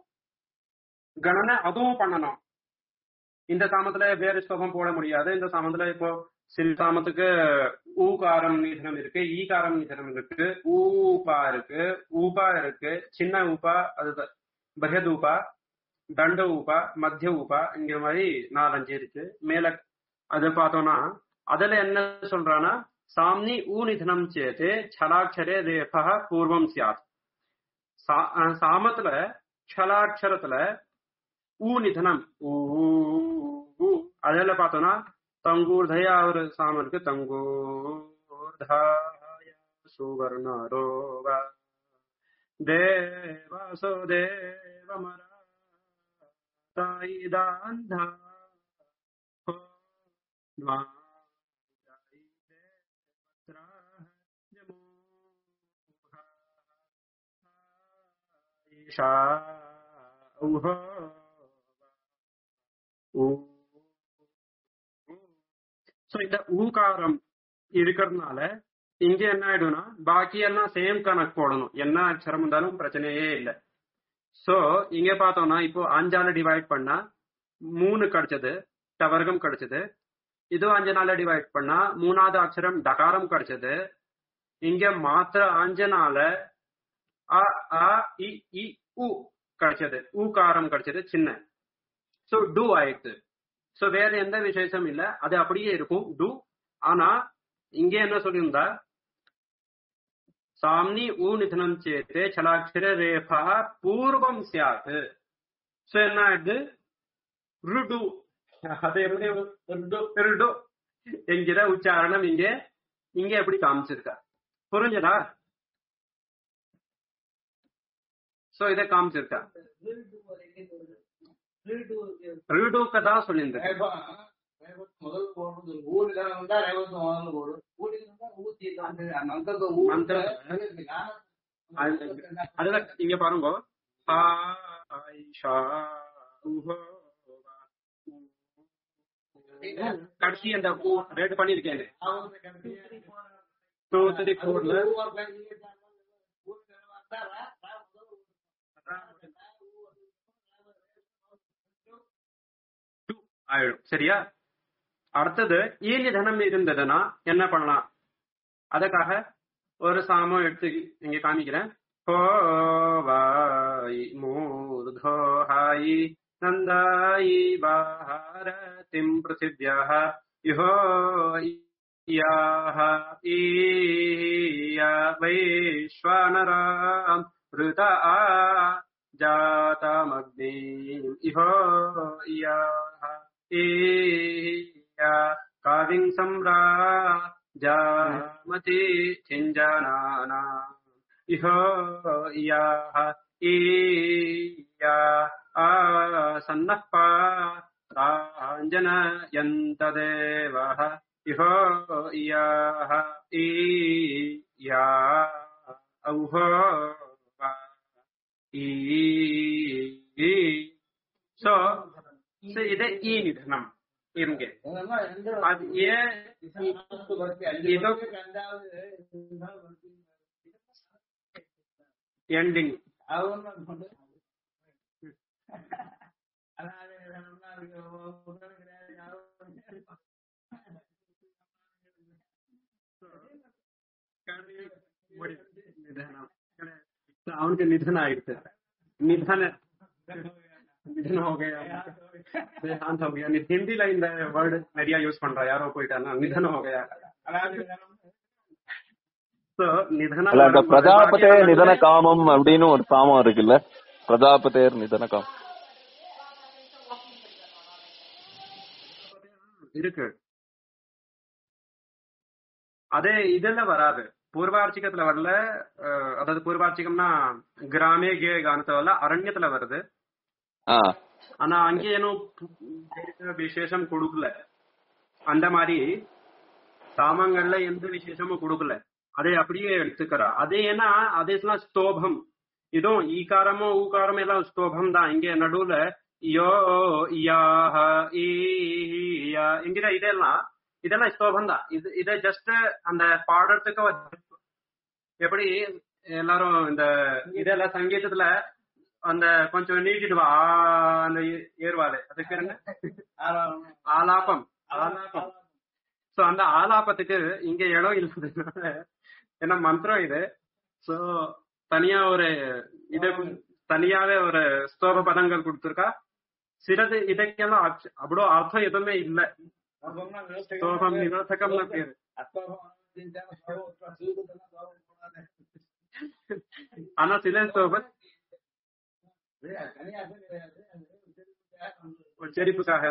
கணனை அதுவும் பண்ணணும். இந்த சாமத்துல வேற ஸ்தோபம் போட முடியாது. இந்த சாமத்துல இப்போ சில சாமத்துக்கு ஊகாரம் நிதனம் இருக்கு, ஈகாரம் நிதனம் இருக்கு, ஊபா இருக்கு, ஊபா இருக்கு, சின்ன ஊபா, அது பகத் ஊபா, தண்ட ஊபா, மத்திய ஊபா, இங்கிற மாதிரி 4-5 இருக்கு. மேல அதை பார்த்தோம்னா அதுல என்ன சொல்றான்னா சாம்னி ஊ நிதனம் சேத்து சலாட்சரே ரேபா பூர்வம் சியாத். சாமத்துல சலாட்சரத்துல ஊ நிதனம் ஊ அதுல பார்த்தோம்னா தங்கூர்தயா ஒரு சாமம் இருக்கு. தங்கூர்தாய சுவர்ணரோக தேவாசோ தேவமரா தாயிதாந்தா இந்த ஊகாரம் இருக்கிறதுனால இங்க என்ன ஆயிடும்னா பாக்கி எல்லாம் சேம் கணக்கு போடணும், என்ன அக்ஷரம் இருந்தாலும் பிரச்சனையே இல்லை. சோ இங்க பார்த்தோம்னா இப்போ 5ஆல டிவைட் பண்ணா 3 கிடைச்சது, டவர்க்கம் கிடைச்சது. இது 5 டிவைட் பண்ணா 3வது அக்ஷரம் டகாரம் கிடைச்சது. இங்க மாத்திர 5 அ ஆ இ இ உ கிடைச்சது, ஊகாரம் கிடைச்சது சின்ன. சோ டு ஆயிடுச்சு. சோ வேற எந்த விசேஷம் இல்ல, அது அப்படியே இருக்கும் டு. ஆனா இங்க என்ன சொல்லியிருந்தா சாம்னி ஊ நிதனம் சேத்தே சலாட்சர ரேபா பூர்வம் சியாத். சோ என்ன ஆயிடுது ருடு. அது எப்படி ருடு என்கிற உச்சாரணம் இங்க இங்க எப்படி காமிச்சிருக்கா, புரிஞ்சதா? சோ இதை காமிச்சிருக்கா ரீடுக்கு தான் சொல்லியிருந்தேன். முதல் போடுறது ஊர் தான் ரேவத்து முதல்ல போடும். அதுல இங்க பாருங்க கடைசி அந்த ரேட் பண்ணிருக்கேன் 2, 3, 4ல ஆயிடும். சரியா? அடுத்தது ஈ நிதனம் இருந்ததுன்னா என்ன பண்ணலாம், அதுக்காக ஒரு சாமம் எடுத்து இங்க காமிக்கிறேன். ஹோவாய் மூர்தோஹாயி நந்தாயி பாரதிம் பிருத்திவ்யாஹ யுஹோ யாஹ ஈயா வைஸ்வானராம் ருதா ஜாதமக்னிம் இஹோ யாஹ ஈயா காவிங் சம்ரா ஜாமதி சிஞ்சனானா இஹோ யாஹ ஈயா ஆசன்னப்பா தாஞ்சனயந்ததேவஹ இஹோ யாஹ ஈயா ஔஹோ சோ இது ஈ நிதனம் இருங்க. அது ஏன் எண்டிங் அவனுக்கு நிதனம் ஆயிடுச்சு. நிதன हो गया, देहांत हो गया. हिंदीல இந்த வேர்டு நிறைய யூஸ் பண்றா, யாரோ போயிட்டானா நிதன हो गया. சோ நிதன அந்த பிரஜாபதே நிதன காமம் அப்படின்னு ஒரு சாமம் இருக்குல்ல, பிரஜாபதேர் நிதன காமம் இருக்கு. அதே இதெல்லாம் வராது, பூர்வார்ச்சிகத்துல வரல. அதாவது பூர்வார்ச்சிகம்னா கிராமே கே கானத்துல வரல, அரண்யத்துல வருது. ஆனா அங்கே ஏனோ விசேஷம் கொடுக்கல. அந்த மாதிரி சாமங்கள்ல எந்த விசேஷமும் கொடுக்கல, அதை அப்படியே எடுத்துக்கிறா. அதே ஏன்னா அதேலாம் ஸ்தோபம். இதுவும் ஈகாரமோ ஊகாரமோ எல்லாம் ஸ்தோபம் தான். இங்க நடுவுல யோ யாஹ ஈயா என்கிற இதெல்லாம் ஸ்தோபம் தான். இதை ஜஸ்ட் அந்த பாடத்துக்கு எப்படி எல்லாரும் இந்த இதெல்லாம் சங்கீதத்துல அந்த கொஞ்சம் நீட்டிடுவா அந்த ஏர்வாது, அதுக்கு என்ன ஆலாபம். ஆலாபம். சோ அந்த ஆலாபத்துக்கு இங்க இடம் இல்லாததுனால ஏன்னா மந்திரம் இது சோ தனியா ஒரு இது தனியாவே ஒரு ஸ்தோப பதங்கள் கொடுத்திருக்கா. சிலது இதுக்கெல்லாம் அவ்வளோ அர்த்தம் எதுவுமே இல்ல. ஸ்தோபம் நிரர்த்தகம்னு பேரு. ஆனா சில ஸ்தோபம் உச்சரிப்புக்காக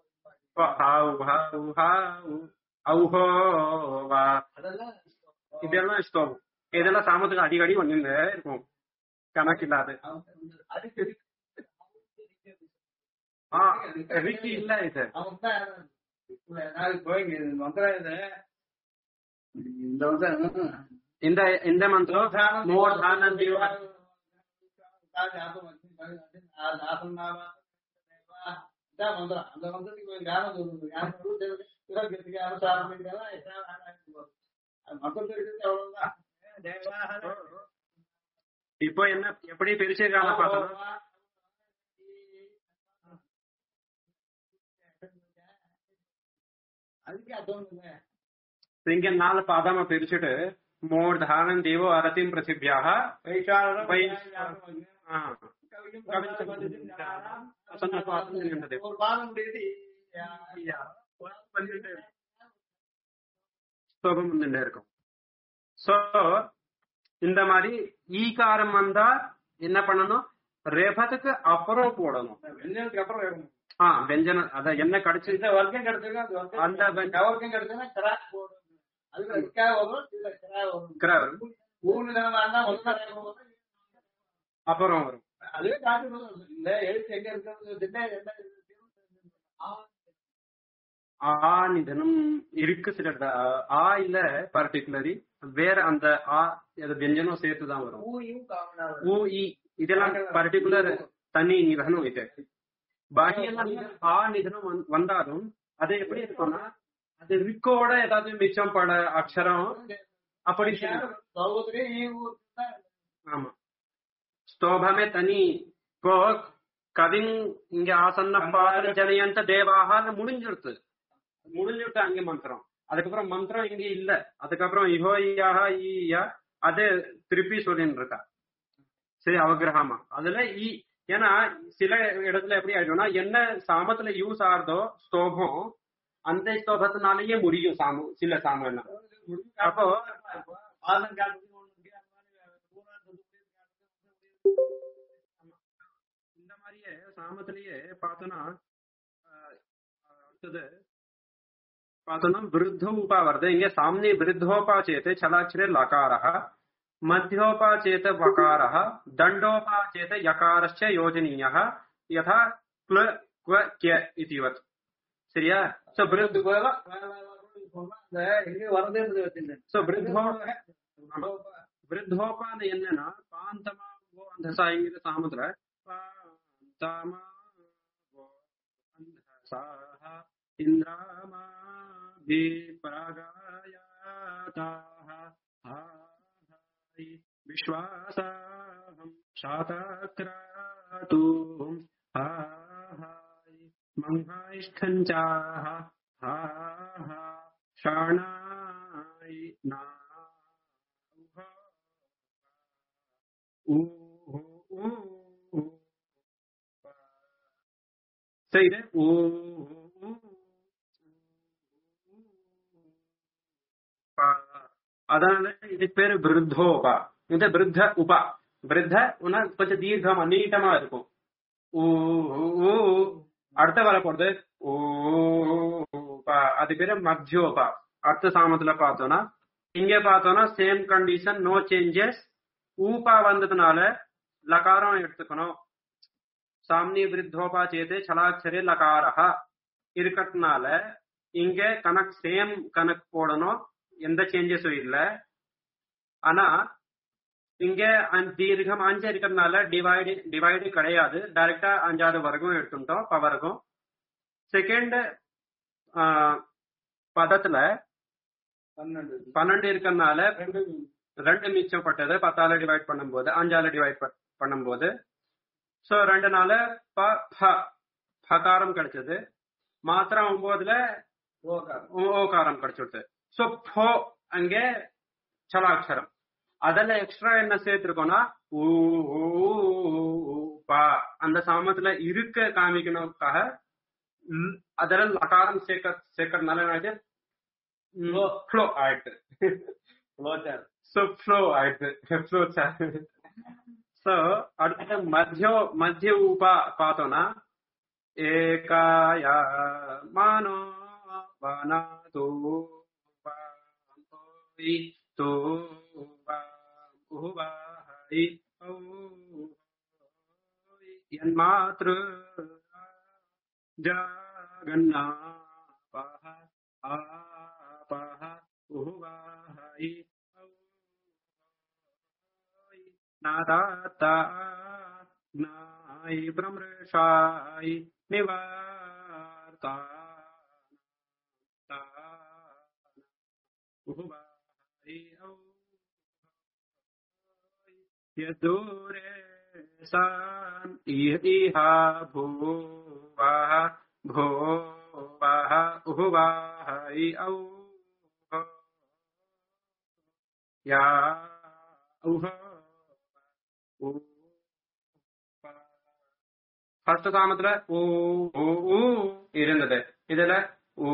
இதெல்லாம் ஸ்தோபம். இதெல்லாம் சாமத்துக்கு அடிக்கடி ஒண்ணுங்க இருக்கும், கணக்கில்லாது. ரிக்கி இல்ல இது இந்த மந்திரம் இப்போ என்ன எப்படி பிரிச்சிருக்காங்க பார்த்தோம். இங்க 4 பாதமா பிரிச்சுட்டு மூர்தானம் தேவோ அரதிம் பிரசித்தியாக இருக்கும். சோ இந்த மாதிரி ஈகாரம் வந்தா என்ன பண்ணணும், ரேபத்துக்கு அப்புறம் போடணும். வெஞ்சனுக்கு அப்புறம் வெஞ்சன அத என்ன கிடைச்சு வர்க்கம் கிடைச்சிருக்கா அந்த வர்க்கம் கிடைச்சா கிராக் போடணும். அப்புறம் வரும். அதுவே காட்டு எழுத்து எங்க இருக்கிறது ஆநிதனம் இருக்கு. சில ஆ இல்ல பர்டிகுலரி வேற அந்த ஆ வெஞ்சனம் சேர்த்துதான் வரும். ஊ இ இதெல்லாம் பர்டிகுலர் தனி நிதனம் இது. பாக்கியெல்லாம் ஆ நிதனம் வந்தாலும் அது எப்படி இருக்கும்னா அது ரிக்கோட ஏதாவது மிச்சம் பட அக்ஷரம் அப்படி. ஆமா ஸ்தோபமே தனி. இப்போ கவிங் இங்க ஆசன்ன பாத ஜனயந்த தேவாக முடிஞ்சிருத்து அங்கே மந்திரம். அதுக்கப்புறம் மந்திரம் இங்க இல்ல. அதுக்கப்புறம் இஹோயாக ஈயா அது திருப்பி சொல்லின்னு இருக்கா. சரி அவகிரகமா அதுல ஏன்னா சில இடத்துல எப்படி ஆயிடும்னா என்ன சாமத்துல யூஸ் ஆகுதோ ஸ்தோபம் அந்த ஸ்தோபத்தினாலேயே முடியும் சில சாமம் எல்லாம். அப்போ இந்த மாதிரியே சாமத்திலேயே பார்த்தோம்னா அடுத்தது பார்த்தோம்னா விருத்தோபா வருது. இங்க சாமனி விருத்தோபா சேते छलाक्षरे लकारः, मध्योपा चेत वकारः, दंडोपा चेत यकारश्च योजनीयः यथा क्ल क्व क्य इतिवत्. சரியா? சோ விருத்தோபான்னு என்னன்னா பாந்தமா அந்த சாமத்துல பாந்தமா இந்திராமா விஸ்வாசாஹம் சாதக்ராதூம் மங்காயிஷ்டஞ்சாஹ ஷாணாய் நா செய்து அதனால இது பேரு விருத்தோபா. இது விருத்த உபா. விருத்த கொஞ்சம் தீர்க்கமா நீட்டமா இருக்கும். அடுத்த வர போறது அது பேரு மத்தியோபா. அடுத்த சாமத்துல பார்த்தோம்னா இங்க பார்த்தோம்னா சேம் கண்டிஷன், நோ சேஞ்சஸ். ஊபா வந்ததுனால லகாரம் எடுத்துக்கணும். சாமனி விருத்தோபா சேது சலாட்சரே லகாரஹா இருக்கிறதுனால இங்க கணக்கு சேம் கணக்கு போடணும், எந்த சேஞ்சஸும் இல்ல. ஆனா இங்க தீர்க்கம் 5 இருக்கிறதுனால டிவைடு கிடையாது, டைரக்டா 5வது வர்க்கம் எடுத்துட்டோம் பவர்க்கம். செகண்ட் பதத்துல 12 இருக்கிறதுனால 2 மிச்சப்பட்டது 10ஆல டிவைட் பண்ணும்போது 5ஆல டிவைட் பண்ணும்போது. சோ 2னால பகாரம் கிடைச்சது. மாத்திரம் 9ல ஓகாரம் கிடைச்சுடுது. சோ போ அங்கே சலாட்சரம். அதுல எக்ஸ்ட்ரா என்ன சேர்த்திருக்கோம்னா பா அந்த சாமத்துல இருக்க காமிக்கணுக்காக அதுல லகாரம் சேர்க்கறதுனால என்ன ஃப்ளோ ஆயிட்டு. சோ ஃப்ளோ ஆயிட்டு. சோ அடுத்த மத்திய ஊபா பார்த்தோம்னா ஏகாயா மானோ வனாதோ தோ உஹுவாஹை யன்மாத்ரு ஜகன்னாபஹ ஆபஹ உஹுவாஹை நாதாதா நாய் பிரம்ரஷாய் நிவார்த்தா உஹுவாஹை யதூரே சான் இஹா பூவஹ பூவஹ உஹுவாஹை ஔ யா உஹ ஃபர்ஸ்ட் சாமத்துல ஓ ஓ ஊ இருந்தது. இதுல ஓ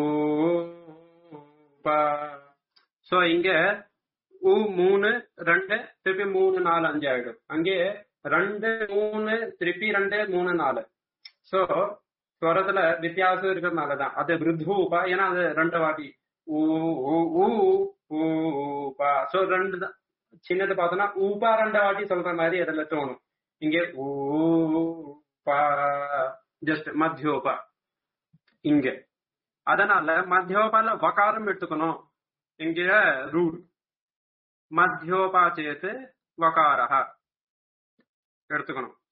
சோ இங்க ஊ 3 2 திருப்பி 3 4 5 ஆயிடும். அங்கே 2 3 திருப்பி 2 3 4. சோ ஸ்வரத்துல வித்தியாசம் இருக்கிறதுனாலதான் அது விருத்தூபா. ஏன்னா அது 2 வாட்டி ஊ ஊ ஊபா. சோ 2 சின்னது பார்த்தோம்னா ஊபா 2 வாட்டி சொல்ற மாதிரி அதுல தோணும். இங்கே ஊபா ஜஸ்ட் மத்தியோபா இங்க. அதனால மத்தியோபால வகாரம் எடுத்துக்கணும். இங்க ரூல் மத்தியோபா சேத்து வகாரஹ எடுத்துக்கணும்.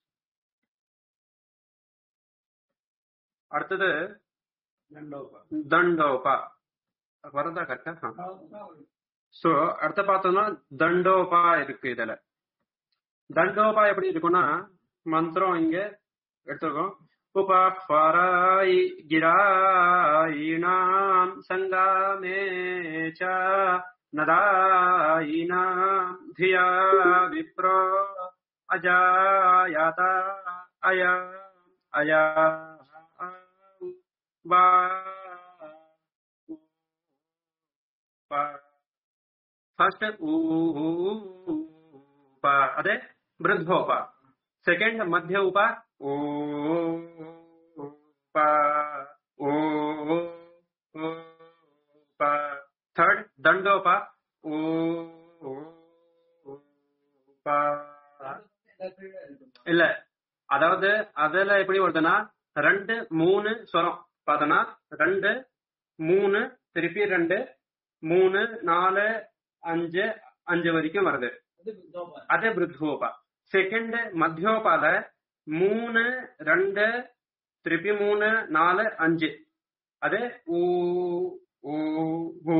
அடுத்தது தண்டோபா வரதா கரெக்டா? சோ அடுத்த பார்த்தோம்னா தண்டோபா இருக்கு. இதுல தண்டோபா எப்படி இருக்கும்னா மந்திரம் இங்க எடுத்துக்கோம். உபஃபராய் கிராயிணாம் சங்காமேச நதாயினாம் தியா விப்ரோ அஜாயதா அயா அயா வா ஃபர்ஸ்ட் ஊபா அதே விருத்தோபா. செகண்ட் மத்திய உபா ஓபா ஓபா. थर्ड दंडोपा ஓபா. இல்ல அதாவது அதுல எப்படி வருதுன்னா 2 3 ஸ்வரம் பார்த்தோன்னா 2 3 திருப்பி 2 3 4 5 5 வரைக்கும் வருது. அதே விருத்தோபா. செகண்ட் மத்தியோபால 3 2 திருப்பி 3 4 5 அதே ஊ ஊ ஊ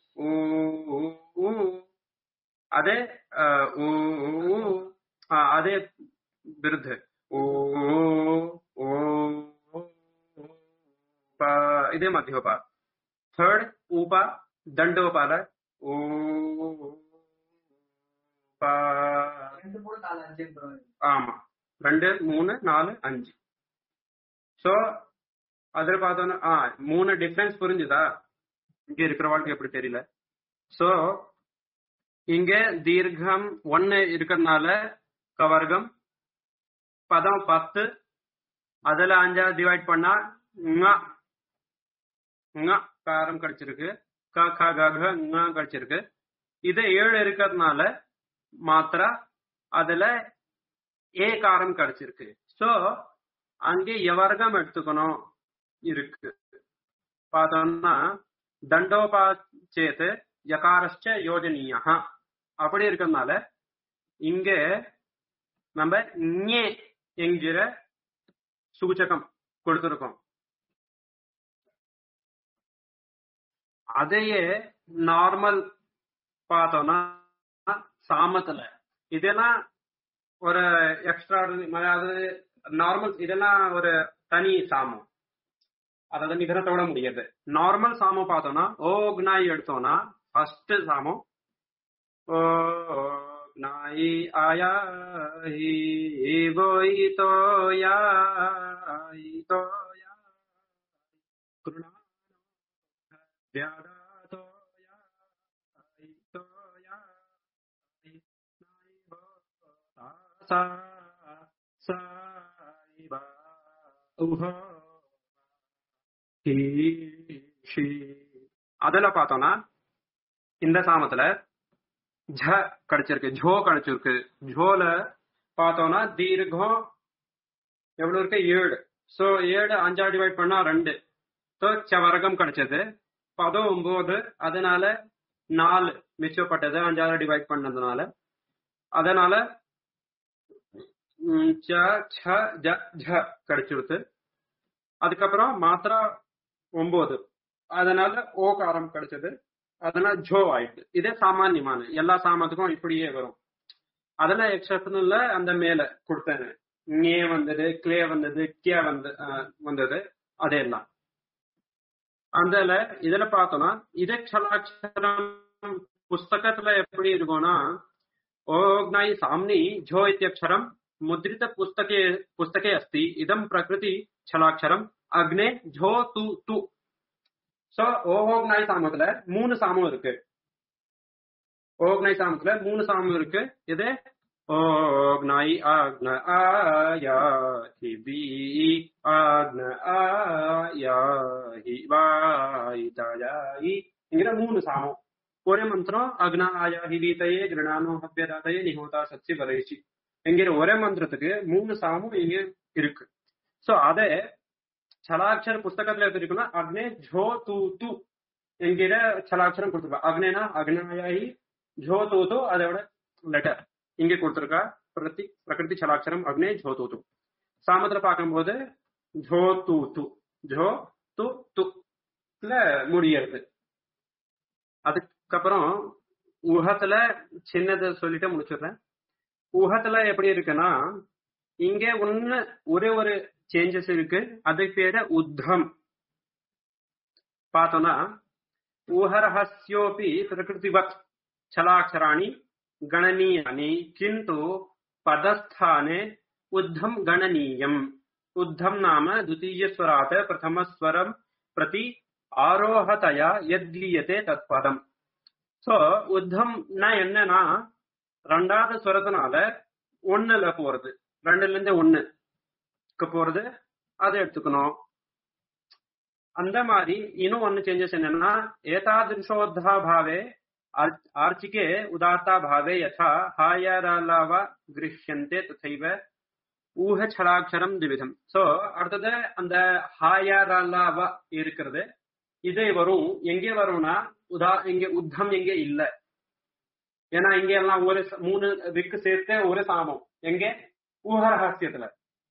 ஊ அதே ஊ அதே விருது ஊ ஊ இதே மத்தியோபா. थर्ड ஊபா தண்டோபால ஊ ஆமா 2 3 4 5. சோ அதுல பார்த்தோன்னா 3 டிஃபரன்ஸ் புரிஞ்சுதா? இங்க இருக்கிறவாளுக்கு எப்படி தெரியல. சோ இங்க தீர்க்கம் 1 இருக்கிறதுனால கவர்க்கம் பதம் 10 அதுல 5 டிவைட் பண்ணா காரம் கிடைச்சிருக்கு. க க க கிடைச்சிருக்கு. இது 7 இருக்கிறதுனால மாத்திரா அதுல ஏ காரம் கிடைச்சிருக்கு. சோ அங்கே எவர்க்கம் எடுத்துக்கணும் இருக்கு. பார்த்தோம்னா தண்டோபா சேத்து யகாரஸ்ச யோஜனீய அப்படி இருக்கிறதுனால இங்க நம்ம ஞே என்கிற சூச்சகம் கொடுத்திருக்கோம். அதையே நார்மல் பார்த்தோம்னா சாமத்துல இதெல்லாம் ஒரு எக்ஸ்ட்ரா, அதாவது நார்மல் இதெல்லாம் ஒரு தனி சாமம். அதாவது நிகரத்தோட முடியாது. நார்மல் சாமம் பார்த்தோம்னா ஓக்னாய் எடுத்தோம்னா ஃபர்ஸ்ட் சாமம் ஓக்னாய் ஆயாஹி வோய் தோயாய் தோயா குருணா வியாடா தோயாய் தோயாய் நாய் ஹோ தாசா சாய்பா உஹோ அதுல பார்த்தோம்னா இந்த சாமத்துல ஜ கிடைச்சிருக்கு, ஜோ கிடைச்சிருக்கு. ஜோல பார்த்தோம்னா தீர்க்கம் எவ்வளவு இருக்கு 7. சோ 7 5 டிவைட் பண்ணா 2. சோ சவரகம் கிடைச்சது. பதம் 9, அதனால 4 மிச்சப்பட்டது 5 டிவைட் பண்ணதுனால. அதனால ச ச ஜ ஜ கிடைச்சிருக்கு. அதுக்கப்புறம் மாத்திரா 9, அதனால ஓகாரம் கிடைச்சது. அதனால ஜோ ஆயிடுது. இதே சாமான்யமான எல்லா சாமத்துக்கும் இப்படியே வரும். அதெல்லாம் எக்ஸப்ஷனல்ல அந்த மேல கொடுத்தேன். நே வந்தது, கிளே வந்தது, கே வந்தது அதெல்லாம். அந்த இதுல பார்த்தோம்னா இதே சலாட்சரம் புஸ்தகத்துல எப்படி இருக்கும்னா ஓக்னாய் சாம்னி ஜோ இத்தியக்ஷரம் मुद्रित पुस्तके अस्ति इदम प्रकृति छलाक्षरम अग्ने झो तु तु. सो ஓக்னாய் சாமத்துல 3 சாமம் இருக்கு. ஓக்னாய் சாமத்துல 3 சாமம் இருக்கு. இது ஓக்னாய் ஆக்ன ஆயா ஹிபி ஆக்ன ஆயா ஹிவாய் தாயாய் இங்கிற 3 சாமம். ஒரே மந்திரம் அக்னா ஆயா ஹிவீதயே கிருணானோ ஹப்யதாதயே நிஹோதா சத்சி வரைச்சி என்கிற ஒரே மந்திரத்துக்கு 3 சாமும் இங்க இருக்கு. சோ அதே சலாட்சர புஸ்தகத்துல எப்படி இருக்குன்னா அக்னே ஜோ தூ தூ என்கிற சலாட்சரம் கொடுத்துருக்கா. அக்னேனா அக்னாயாயி, ஜோ தூ தூ அதோட லெட்டர் இங்க கொடுத்துருக்கா. பிரகிருதி சலாட்சரம் அக்னே ஜோ தூ தூ. சாமத்துல பார்க்கும்போது ஜோ தூ தூ ஜோ து துல முடியறது. அதுக்கப்புறம் உஹத்துல சின்னதை சொல்லிட்டு முடிச்சிடுறேன். ஊகத்துல எப்படி இருக்குன்னா இங்க ஒரே ஒரு சேஞ்சஸ் இருக்கு. அது பேரு உத்தம். பார்த்தோம்னா ஊஹரஹஸ்யோபி பிரகிருதிவத் சலாட்சராணி கணனீயானி கிந்து பதஸ்தானே உத்தம் கணனீயம். உத்தம் நாம द्वितीयस्वरात् प्रथमस्वरं प्रति आरोहतया यद्लीयते तत्पदம். சோ உத்தம்னா என்னன்னா ரெண்டாவது ஸ்வரத்தினால 1ல போறது, 2ல இருந்து 1க்கு போறது, அதை எடுத்துக்கணும். அந்த மாதிரி இன்னும் ஒன்னு சேஞ்சஸ் என்னன்னா ஏதாதிருஷோத்தா பாவே ஆர்ச்சிகே உதாத்தா பாவே யதா ஹாயராலாவ கிருஷ்யந்தே ததைவ ஊஹ சலாட்சரம் திவிதம். சோ அடுத்தது அந்த ஹாயராலாவ இருக்கிறது. இதே வரும் எங்கே வரும்னா இங்க உத்தம் எங்க இல்ல. ஏன்னா இங்க எல்லாம் ஒரு 3 விக்கு சேர்த்து ஒரு சாமம். எங்க ஊஹரஹஸ்யத்துல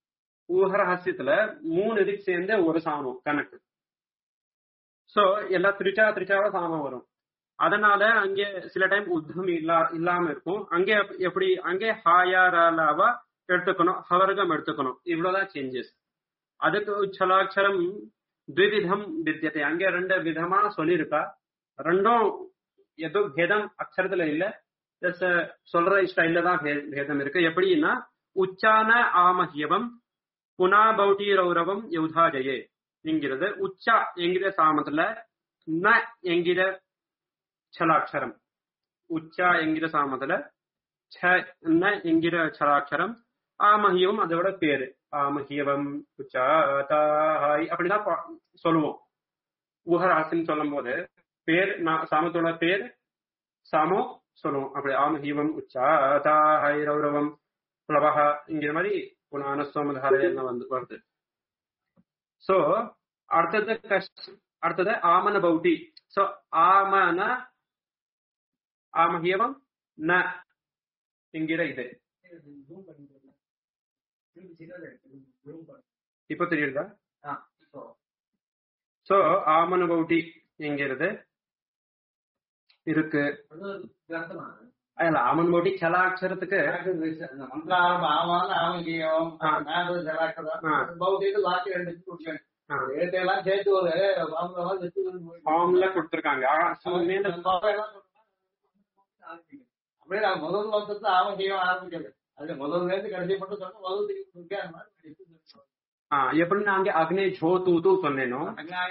3 இதுக்கு சேர்ந்து ஒரு சாமம் கணக்கு. சோ எல்லாம் திரிச்சாவ சாமம் வரும். அதனால அங்கே சில டைம் உத்தம் இல்லாம இருக்கும். அங்கே எப்படி அங்கே ஹாயாராலாவா எடுத்துக்கணும், ஹவர்கம் எடுத்துக்கணும். இவ்வளவுதான் சேஞ்சஸ். அதுக்கு சலாட்சரம் த்விவிதம் வித்தியத்தை. அங்கே 2 விதமான சொல்லியிருக்கா. ரெண்டும் எதுவும் பேதம் அக்ஷரத்துல இல்ல, சொல்ற ஸ்டைல்ல தான் பேதம் இருக்கு. எப்படின்னா உச்சான ஆமஹ்யவம் புனா பௌட்டி ரௌரவம் யௌதா ஜெயே என்கிறது உச்சா என்கிற சாமத்துல ந என்கிற சலாட்சரம். உச்சா என்கிற சாமத்துல ந என்கிற சலாட்சரம். ஆமஹ்யவம் அதோட பேரு ஆமஹ்யவம் உச்சாதாய் அப்படிதான் சொல்லுவோம். ஊஹராசின்னு சொல்லும் போது பேர் சாமத்தோட பேர் சாமோ சொல்லுவோம். அப்படி ஆமஹீவம் உச்சாதாய் ரௌரவம் பிளவஹா இங்கிற மாதிரி புனான சோமதாரை எல்லாம் வருது. சோ அடுத்தது ஆமன பௌட்டி. சோ ஆமன ஆமஹீவம் ந என்கிற இது இப்ப தெரியுதா? சோ ஆமன பௌட்டி என்கிறது இருக்கு. ஆமன் பௌட்டி சலாட்சரத்துக்கு ரேட்டையெல்லாம் சேர்த்து ஒரு ஃபார்ம்ல கொடுத்துருக்காங்க. அப்படியே நான் முதல் வருஷத்துல ஆவசியம் ஆரம்பிக்கிறது. அது முதல்ல இருந்து கடைசி மட்டும் சொன்னா முதல் எப்படி நாங்க அக்னே ஜோ தூ சொன்னேனோ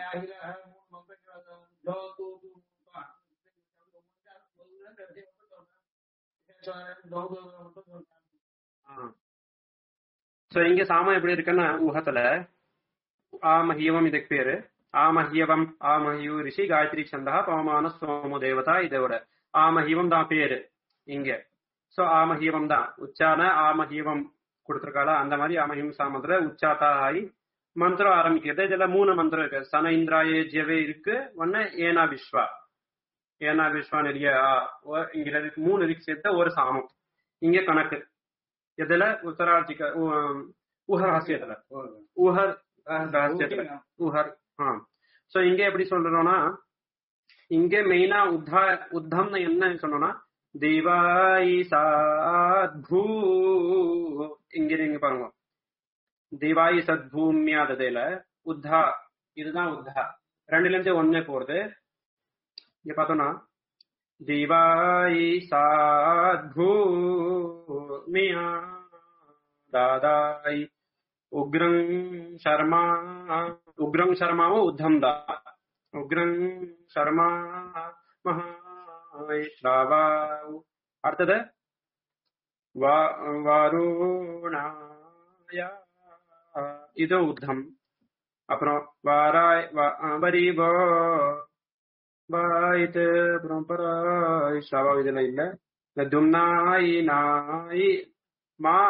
இங்க சாமம் எப்படி இருக்குன்னா ஊகத்துல ஆமஹியவம் இதுக்கு பேரு. ஆமஹியவம் ஆமஹியூ ரிஷி காயத்ரி சந்தா பவமான சோம தேவதா இதோட ஆமஹிவம் தான் பேரு இங்க. சோ ஆமஹியவம் தான் உச்சான ஆமஹியவம் கொடுத்திருக்காளா அந்த மாதிரி ஆமஹிவம் சாமத்துல உச்சாத்தா ஆகி மந்திரம் ஆரம்பிக்கிறது. இதுல 3 மந்திரம் இருக்கு. சன இந்திராயே ஜெவே இருக்கு, ஒன்னு ஏனா விஸ்வா. ஏனா விஸ்வா நிறைய இங்க 3 இருக்கு சேர்த்த ஒரு சாமம் இங்க கணக்கு. இதுல உத்தரார்த்திக உஹராசியத்துல உஹர் ரகசியத்துல உஹர். சோ இங்க எப்படி சொல்றோம்னா இங்க மெயினா உத்தம்னு என்ன சொன்னோம்னா தேவாயி சாத்பூ. இங்க நீங்க பாருங்க தேவாயி சத்பூமியாததுல உத்தா இதுதான் உத்தா. 2ல இருந்து 1 போறது. இங்க பார்த்தோம்னா தேவாயி சாத்பூமியா தாதாய் உக்ரம் சர்மா. உக்ரம் சர்மாவும் உத்தம் தான். உக்ரம் சர்மா மகா. அடுத்தது வாருணாய இது உத்தம். அப்புறம் வாராய் வரிவோ வாயித்து அப்புறம் பராய் ஸ்ராவா இதுல இல்ல. தும்னாய் நாய் மா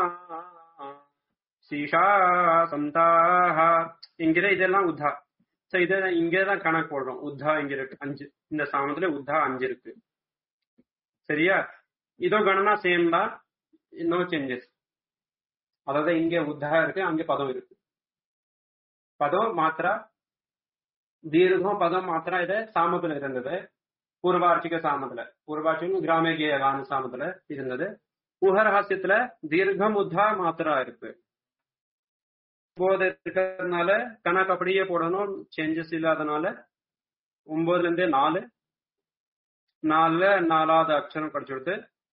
சீஷா சந்தாக இங்கிற இதெல்லாம் உத்தா. சோ இத இங்கதான் கணக்கு போடுறோம். உத்தா இங்க இருக்கு 5. இந்த சாமத்துல உத்தா 5 இருக்கு. சரியா? இதோ கணனா சேம் தான், நோ சேஞ்சஸ். அதாவது இங்க உத்தா இருக்கு, அங்க பதம் இருக்கு. பதம் மாத்திரா தீர்க்கம் பதம் மாத்திரா இது சாமத்துல இருந்தது. பூர்வார்த்திக சாமத்துல பூர்வார்த்திகம் கிராமே கேயகான சாமத்துல இருந்தது. உஹரஹாசியத்துல தீர்க்கம் உத்தா மாத்திரா இருக்கு. போது இருக்கிறதுனால கணக்கு அப்படியே போடணும், சேஞ்சஸ் இல்லாதனால 9ல இருந்து 4 4ல 4வது அக்ஷரம் கிடைச்சுடுத்து.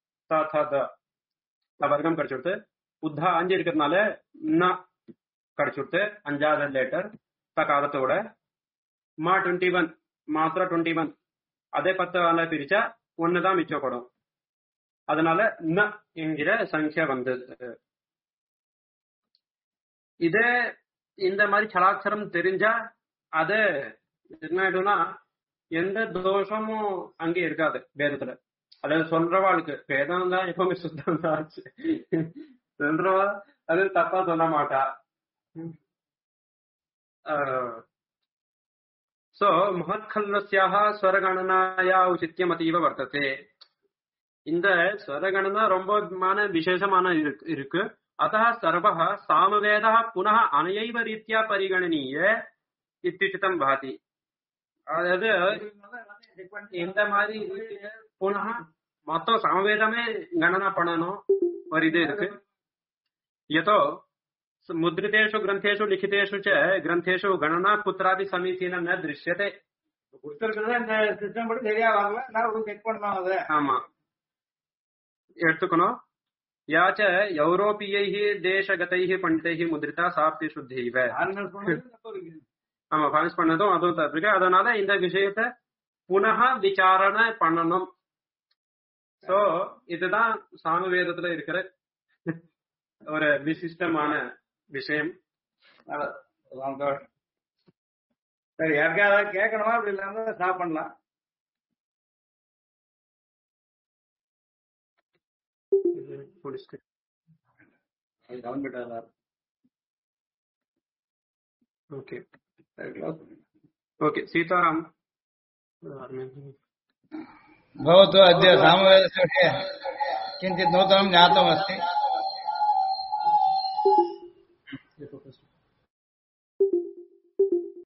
வர்க்கம் கிடைச்சுடுத்து. உத்தா 5 இருக்கிறதுனால ந கிடைச்சுடுத்து 5வது லேட்டர் காலத்தோட. மா 21 மாத்திரா 21 அதே 10 பிரிச்சா 1 தான் மிச்சப்படும். அதனால ந என்கிற சங்கியா வந்தது. இது இந்த மாதிரி சலாட்சரம் தெரிஞ்சா அது என்ன ஆயிடும்னா எந்த தோஷமும் அங்கே இருக்காது வேதத்துல. அதாவது சொல்றவாளுக்கு வேதம் தான் எப்பவுமே சுத்தம் தான் ஆச்சு. சொல்றவா அது தப்பா சொல்ல மாட்டா. சோ மகத்கல்லஸ்யாக ஸ்வரகணனாயா உச்சித்யம் அதீவ வர்த்ததே. இந்த ஸ்வரகணனா ரொம்ப விசேஷமான இருக்கு. அத சர்வः சாமவேதः புனः அனையைவ ரீத்யா பரிகணனீய இத்தியுச்சிதம் பாதி. அதாவது இந்த மாதிரி புனः மொத்தம் சாமவேதமே கணனா பண்ணணும் ஒரு இது இருக்கு. யதோ முத்ரிதேஷு கிரந்தேஷு லிখিতেஷு ச கிரந்தேஷு கணனா குத்ராபி சமீச்சீனம் ந திருஷ்யதே. கொடுத்திருக்கிறத இந்த சிஸ்டம் படி சரியா வரல, நான் செக் பண்ணணும். அது ஆமா எடுத்துக்கணும். யாச்ச யூரோப்பியைஹ தேசகதைஹ பண்டிதைஹ முத்ரிதா சாப்தி சுத்தைவ. ஆமா பாலிஷ் பண்ணதும் அதுவும் தப்பு இருக்கு. அதனால இந்த விஷயத்தை புனः விசாரணை பண்ணணும். சோ இதுதான் சாமவேதத்துல இருக்கிற ஒரு விசிஷ்டமான விஷயம். சரி, யாருக்காவது கேட்கணுமா? அப்படி இல்லாம ஸ்டாப் பண்ணலாம். ओके ओके सीताराम भवतु अद्य सामवेदस्य विषये किञ्चित् नूतनं ज्ञातमस्ति।